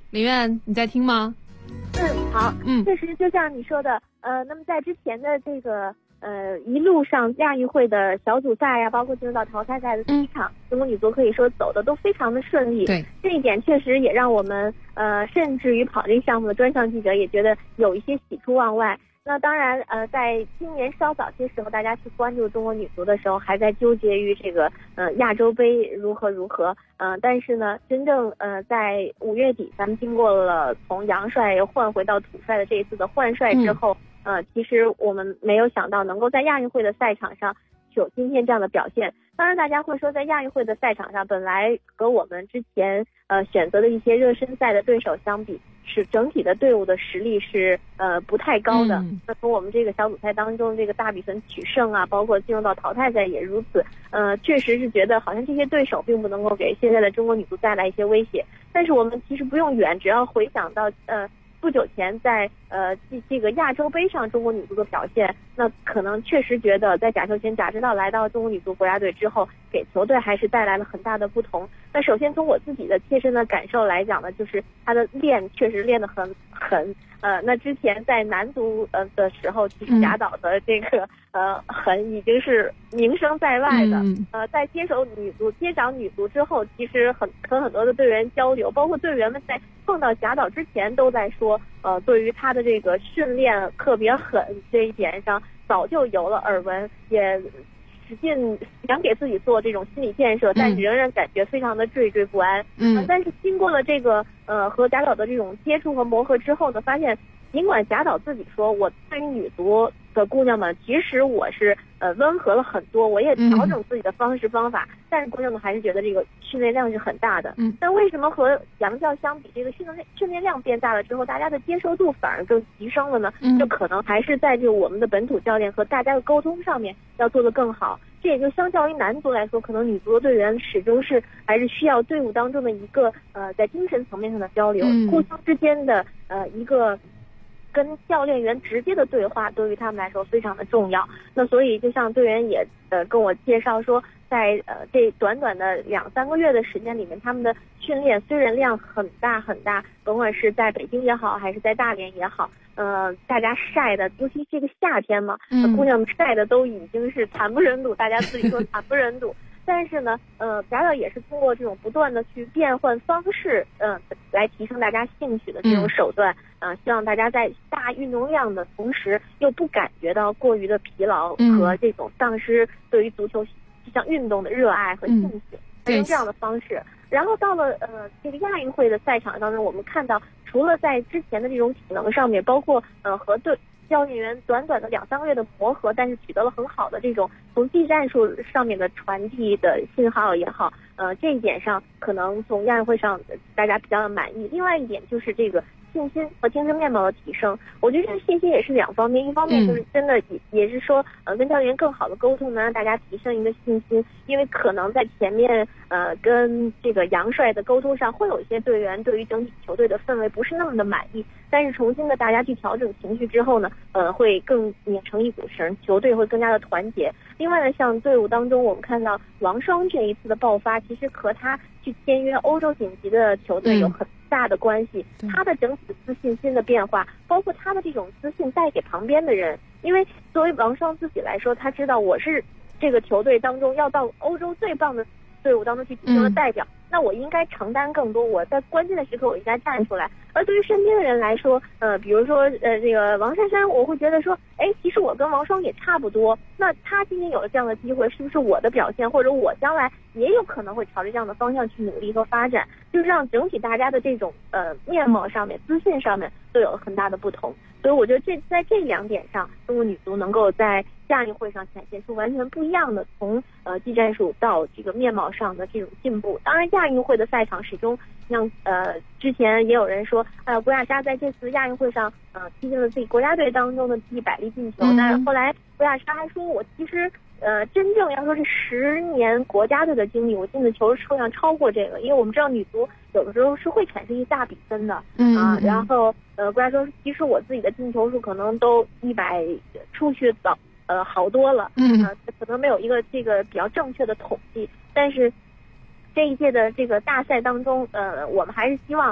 林苑，你在听吗？ 好，确实就像你说的，那么在之前的这个一路上亚运会的小组赛呀，包括进入到淘汰赛的第一场，中国女足可以说走的都非常的顺利。 对， 这一点确实也让我们甚至于跑这个项目的专项记者也觉得有一些喜出望外。那当然，在今年稍早些时候，大家去关注中国女足的时候，还在纠结于这个亚洲杯如何，但是呢，真正在5月底，咱们经过了从杨帅又换回到土帅的这一次的换帅之后，其实我们没有想到能够在亚运会的赛场上有今天这样的表现。当然，大家会说，在亚运会的赛场上，本来和我们之前选择的一些热身赛的对手相比，是整体的队伍的实力是不太高的。那从我们这个小组赛当中，这个大比分取胜啊，包括进入到淘汰赛也如此。确实是觉得好像这些对手并不能够给现在的中国女足带来一些威胁。但是我们其实不用远，只要回想到不久前在这个亚洲杯上中国女足的表现，那可能确实觉得在贾秀全贾指导来到中国女足国家队之后，给球队还是带来了很大的不同。那首先从我自己的切身的感受来讲呢，就是他的练确实练得很狠。那之前在男足的时候，其实贾导的这个狠已经是名声在外的。在接掌女足之后，其实和很多的队员交流，包括队员们在碰到贾导之前都在说，对于他的这个训练特别狠这一点上，早就有了耳闻，也使劲想给自己做这种心理建设，但是仍然感觉非常的惴惴不安。但是经过了这个和贾导的这种接触和磨合之后呢，发现尽管贾导自己说我对于女足的姑娘们，其实我是温和了很多，我也调整自己的方式方法，但是姑娘们还是觉得这个训练量是很大的。但为什么和杨教相比，这个训练量变大了之后，大家的接受度反而更提升了呢？就可能还是在这个我们的本土教练和大家的沟通上面要做得更好。这也就相较于男足来说，可能女足的队员始终是还是需要队伍当中的一个在精神层面上的交流，互相之间的一个跟教练员直接的对话，对于他们来说非常的重要。那所以就像队员也跟我介绍说，在这短短的2-3个月的时间里面，他们的训练虽然量很大，甭管是在北京也好，还是在大连也好，大家晒的，尤其这个夏天嘛，姑娘们晒的都已经是惨不忍睹，大家自己说惨不忍睹。但是呢，贾导也是通过这种不断的去变换方式，来提升大家兴趣的这种手段，希望大家在大运动量的同时，又不感觉到过于的疲劳和这种丧失对于足球这项运动的热爱和兴趣，用这样的方式。然后到了这个亚运会的赛场当中，我们看到除了在之前的这种体能上面，包括和教练员短短的2-3个月的磨合，但是取得了很好的这种从技战术上面的传递的信号也好，这一点上可能从亚运会上大家比较的满意。另外一点就是这个信心和精神面貌的提升，我觉得这个信心也是2方面，一方面就是真的也是说跟教练员更好的沟通，能让大家提升一个信心，因为可能在前面跟这个杨帅的沟通上，会有一些队员对于整体球队的氛围不是那么的满意，但是重新的大家去调整情绪之后呢，会更拧成一股绳，球队会更加的团结。另外呢，像队伍当中我们看到王霜这一次的爆发，其实和他去签约欧洲顶级的球队有很大的关系，他的整体自信心的变化，包括他的这种自信带给旁边的人。因为作为王霜自己来说，他知道我是这个球队当中要到欧洲最棒的队伍当中去提升的代表，那我应该承担更多，我在关键的时刻我应该站出来。而对于身边的人来说，比如说这个王珊珊，我会觉得说，其实我跟王霜也差不多，那他今天有了这样的机会，是不是我的表现或者我将来也有可能会朝着这样的方向去努力和发展，就是让整体大家的这种面貌上面、自信上面都有了很大的不同。所以我觉得在这2点上，中国女足能够在亚运会上展现出完全不一样的从技战术到这个面貌上的这种进步。当然亚运会的赛场始终像之前也有人说，郭亚莎在这次亚运会上踢进了自己国家队当中的第100粒进球，但是后来郭亚莎还说，我其实真正要说是10年国家队的经历，我进的球数量超过这个，因为我们知道女足有的时候是会产生一大比分的，然后郭亚莎说，其实我自己的进球数可能都100出去早好多了，可能没有一个这个比较正确的统计，但是这一届的这个大赛当中，我们还是希望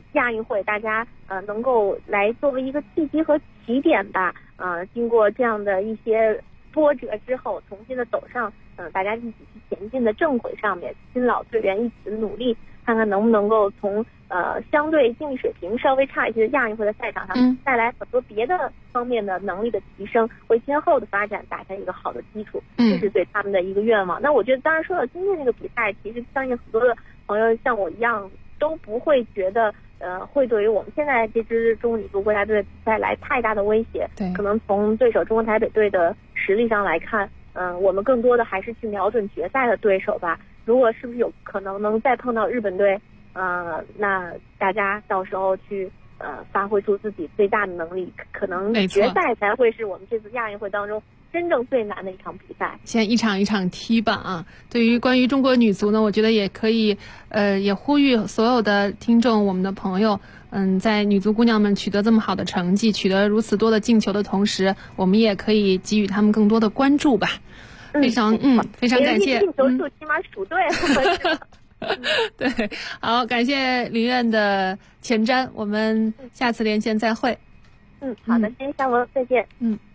亚运会大家能够来作为一个契机和起点吧，经过这样的一些波折之后，重新的走上大家一起去前进的正轨上面，新老队员一起努力，看看能不能够从相对竞技水平稍微差一些的亚运会的赛场上带来很多别的方面的能力的提升，为今后的发展打下一个好的基础，这是对他们的一个愿望。那我觉得当然说到今天这个比赛，其实相信很多的朋友像我一样都不会觉得会对于我们现在这支中国女足国家队的比赛来太大的威胁。 对， 可能从对手中国台北队的实力上来看，我们更多的还是去瞄准决赛的对手吧。如果是不是有可能能再碰到日本队，那大家到时候去发挥出自己最大的能力，可能决赛才会是我们这次亚运会当中真正最难的一场比赛。 现在一场一场踢吧啊！对于关于中国女足呢，我觉得也可以，也呼吁所有的听众，我们的朋友，在女足姑娘们取得这么好的成绩，取得如此多的进球的同时，我们也可以给予他们更多的关注吧。非常感谢。 进球数起码数对了。 对，好，感谢林苑的前瞻，我们下次连线再会。 好的，谢谢夏萌，再见。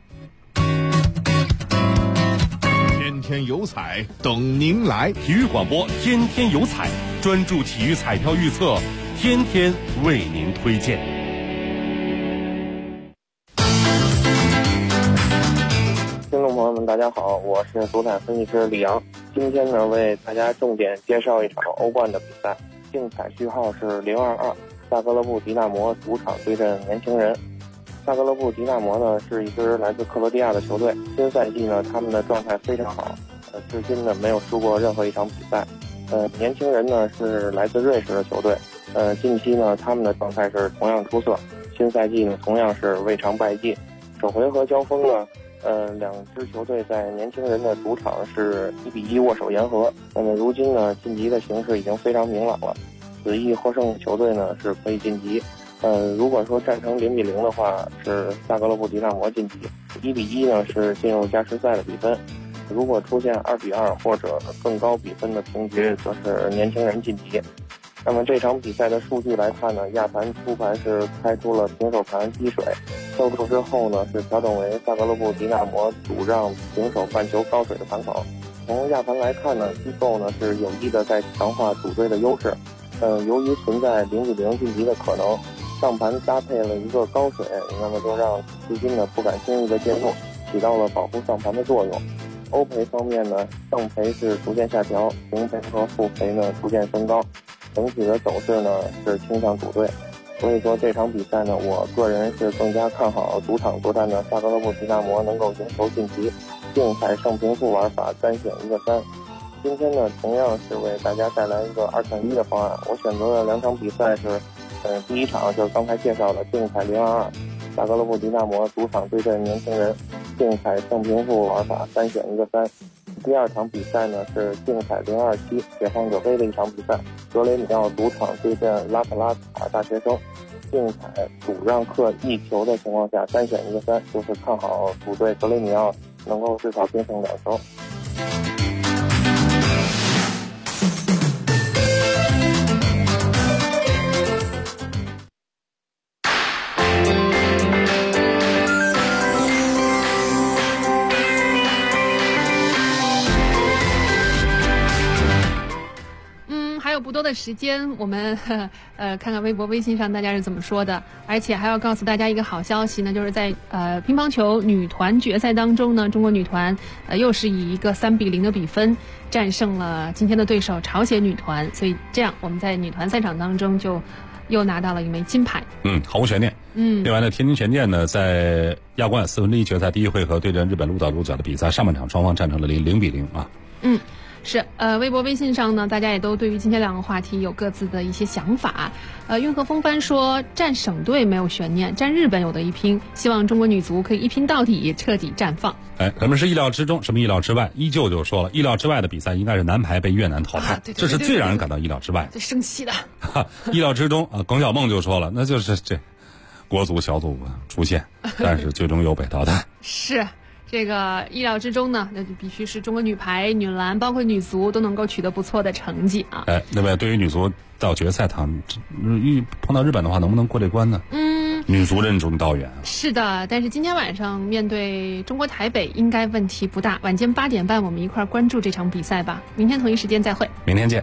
天天有彩等您来， 体育广播天天有彩，专注体育彩票预测，天天为您推荐。 听众朋友们，大家好，我是足彩分析师李阳。今天呢，为大家重点介绍一场欧冠的比赛，竞彩序号是022，萨格勒布迪纳摩主场对阵年轻人。萨格勒布迪纳摩呢是一支来自克罗地亚的球队，新赛季呢他们的状态非常好，至今呢没有输过任何一场比赛。年轻人呢是来自瑞士的球队，近期呢他们的状态是同样出色，新赛季呢同样是未尝败绩。首回合交锋呢，两支球队在年轻人的主场是1-1握手言和。那么如今呢晋级的形势已经非常明朗了，此役获胜球队呢是可以晋级。如果说战成0-0的话，是萨格勒布迪纳摩晋级；1-1呢是进入加时赛的比分。如果出现2-2或者更高比分的平局，则是年轻人晋级。那么这场比赛的数据来看呢，亚盘初盘是开出了平手盘积水，胜出之后呢是调整为萨格勒布迪纳摩主让平手半球高水的盘口。从亚盘来看呢，机构呢是有意的在强化主队的优势。由于存在0-0晋级的可能，上盘搭配了一个高水，那么就让资金呢不敢轻易的介入，起到了保护上盘的作用。欧赔方面呢，正赔是逐渐下调，平赔和负赔呢逐渐升高，整体的走势呢是倾向主队。所以说这场比赛呢，我个人是更加看好主场作战的萨格勒布迪纳摩能够赢球晋级，竞彩胜平负玩法3选1个3。今天呢，同样是为大家带来一个2选1的方案。我选择的2场比赛是，第一场就是刚才介绍的竞彩022，萨格勒布迪纳摩主场对阵年轻人，竞彩胜平负玩法3选1个3。第二场比赛呢是竞彩027解放者杯的一场比赛，格雷米奥主场对阵拉特拉塔大学生，竞彩主让客1球的情况下3选1个3，就是看好主队格雷米奥能够至少净胜2球。 不多的时间，我们看看微博微信上大家是怎么说的，而且还要告诉大家一个好消息呢，就是在乒乓球女团决赛当中呢，中国女团又是以一个3-0的比分战胜了今天的对手朝鲜女团，所以这样我们在女团赛场当中就又拿到了一枚金牌。 毫无悬念。另外呢，天津权健呢在亚冠4分之一决赛第一回合对阵日本鹿岛鹿角的比赛，上半场双方战成了0-0啊。 是微博微信上呢，大家也都对于今天2个话题有各自的一些想法。运河风帆说战省队没有悬念，战日本有得一拼，希望中国女足可以一拼到底，彻底绽放。 什么是意料之中，什么意料之外？依旧就说了，意料之外的比赛应该是男排被越南淘汰，这是最让人感到意料之外的。 最生气的。 意料之中耿小梦就说了，那就是这国足小组出现，但是最终又被淘汰。 是。 这个意料之中呢，那就必须是中国女排、女篮，包括女足都能够取得不错的成绩啊。 那么对于女足到决赛，碰到日本的话，能不能过这关呢？女足任重道远。 是的，但是今天晚上面对中国台北，应该问题不大。晚间8点半，我们一块儿关注这场比赛吧。明天同一时间再会。 明天见。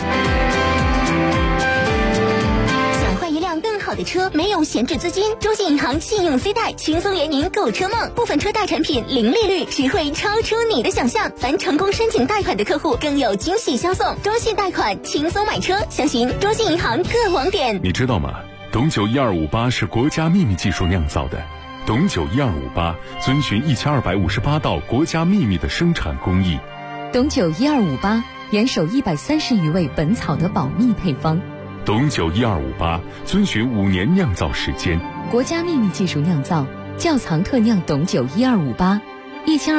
更好的车没有闲置资金，中信银行信用 C 贷轻松圆您购车梦，部分车贷产品零利率，实惠超出你的想象。凡成功申请贷款的客户更有惊喜相送，中信贷款轻松买车，详询中信银行各网点。 你知道吗？董酒1258是国家秘密技术酿造的，董酒1258遵循1258道国家秘密的生产工艺。 董酒1258严守130余位本草的保密配方。 董酒1258遵循5年酿造时间， 国家秘密技术酿造，窖藏特酿董酒1258，1258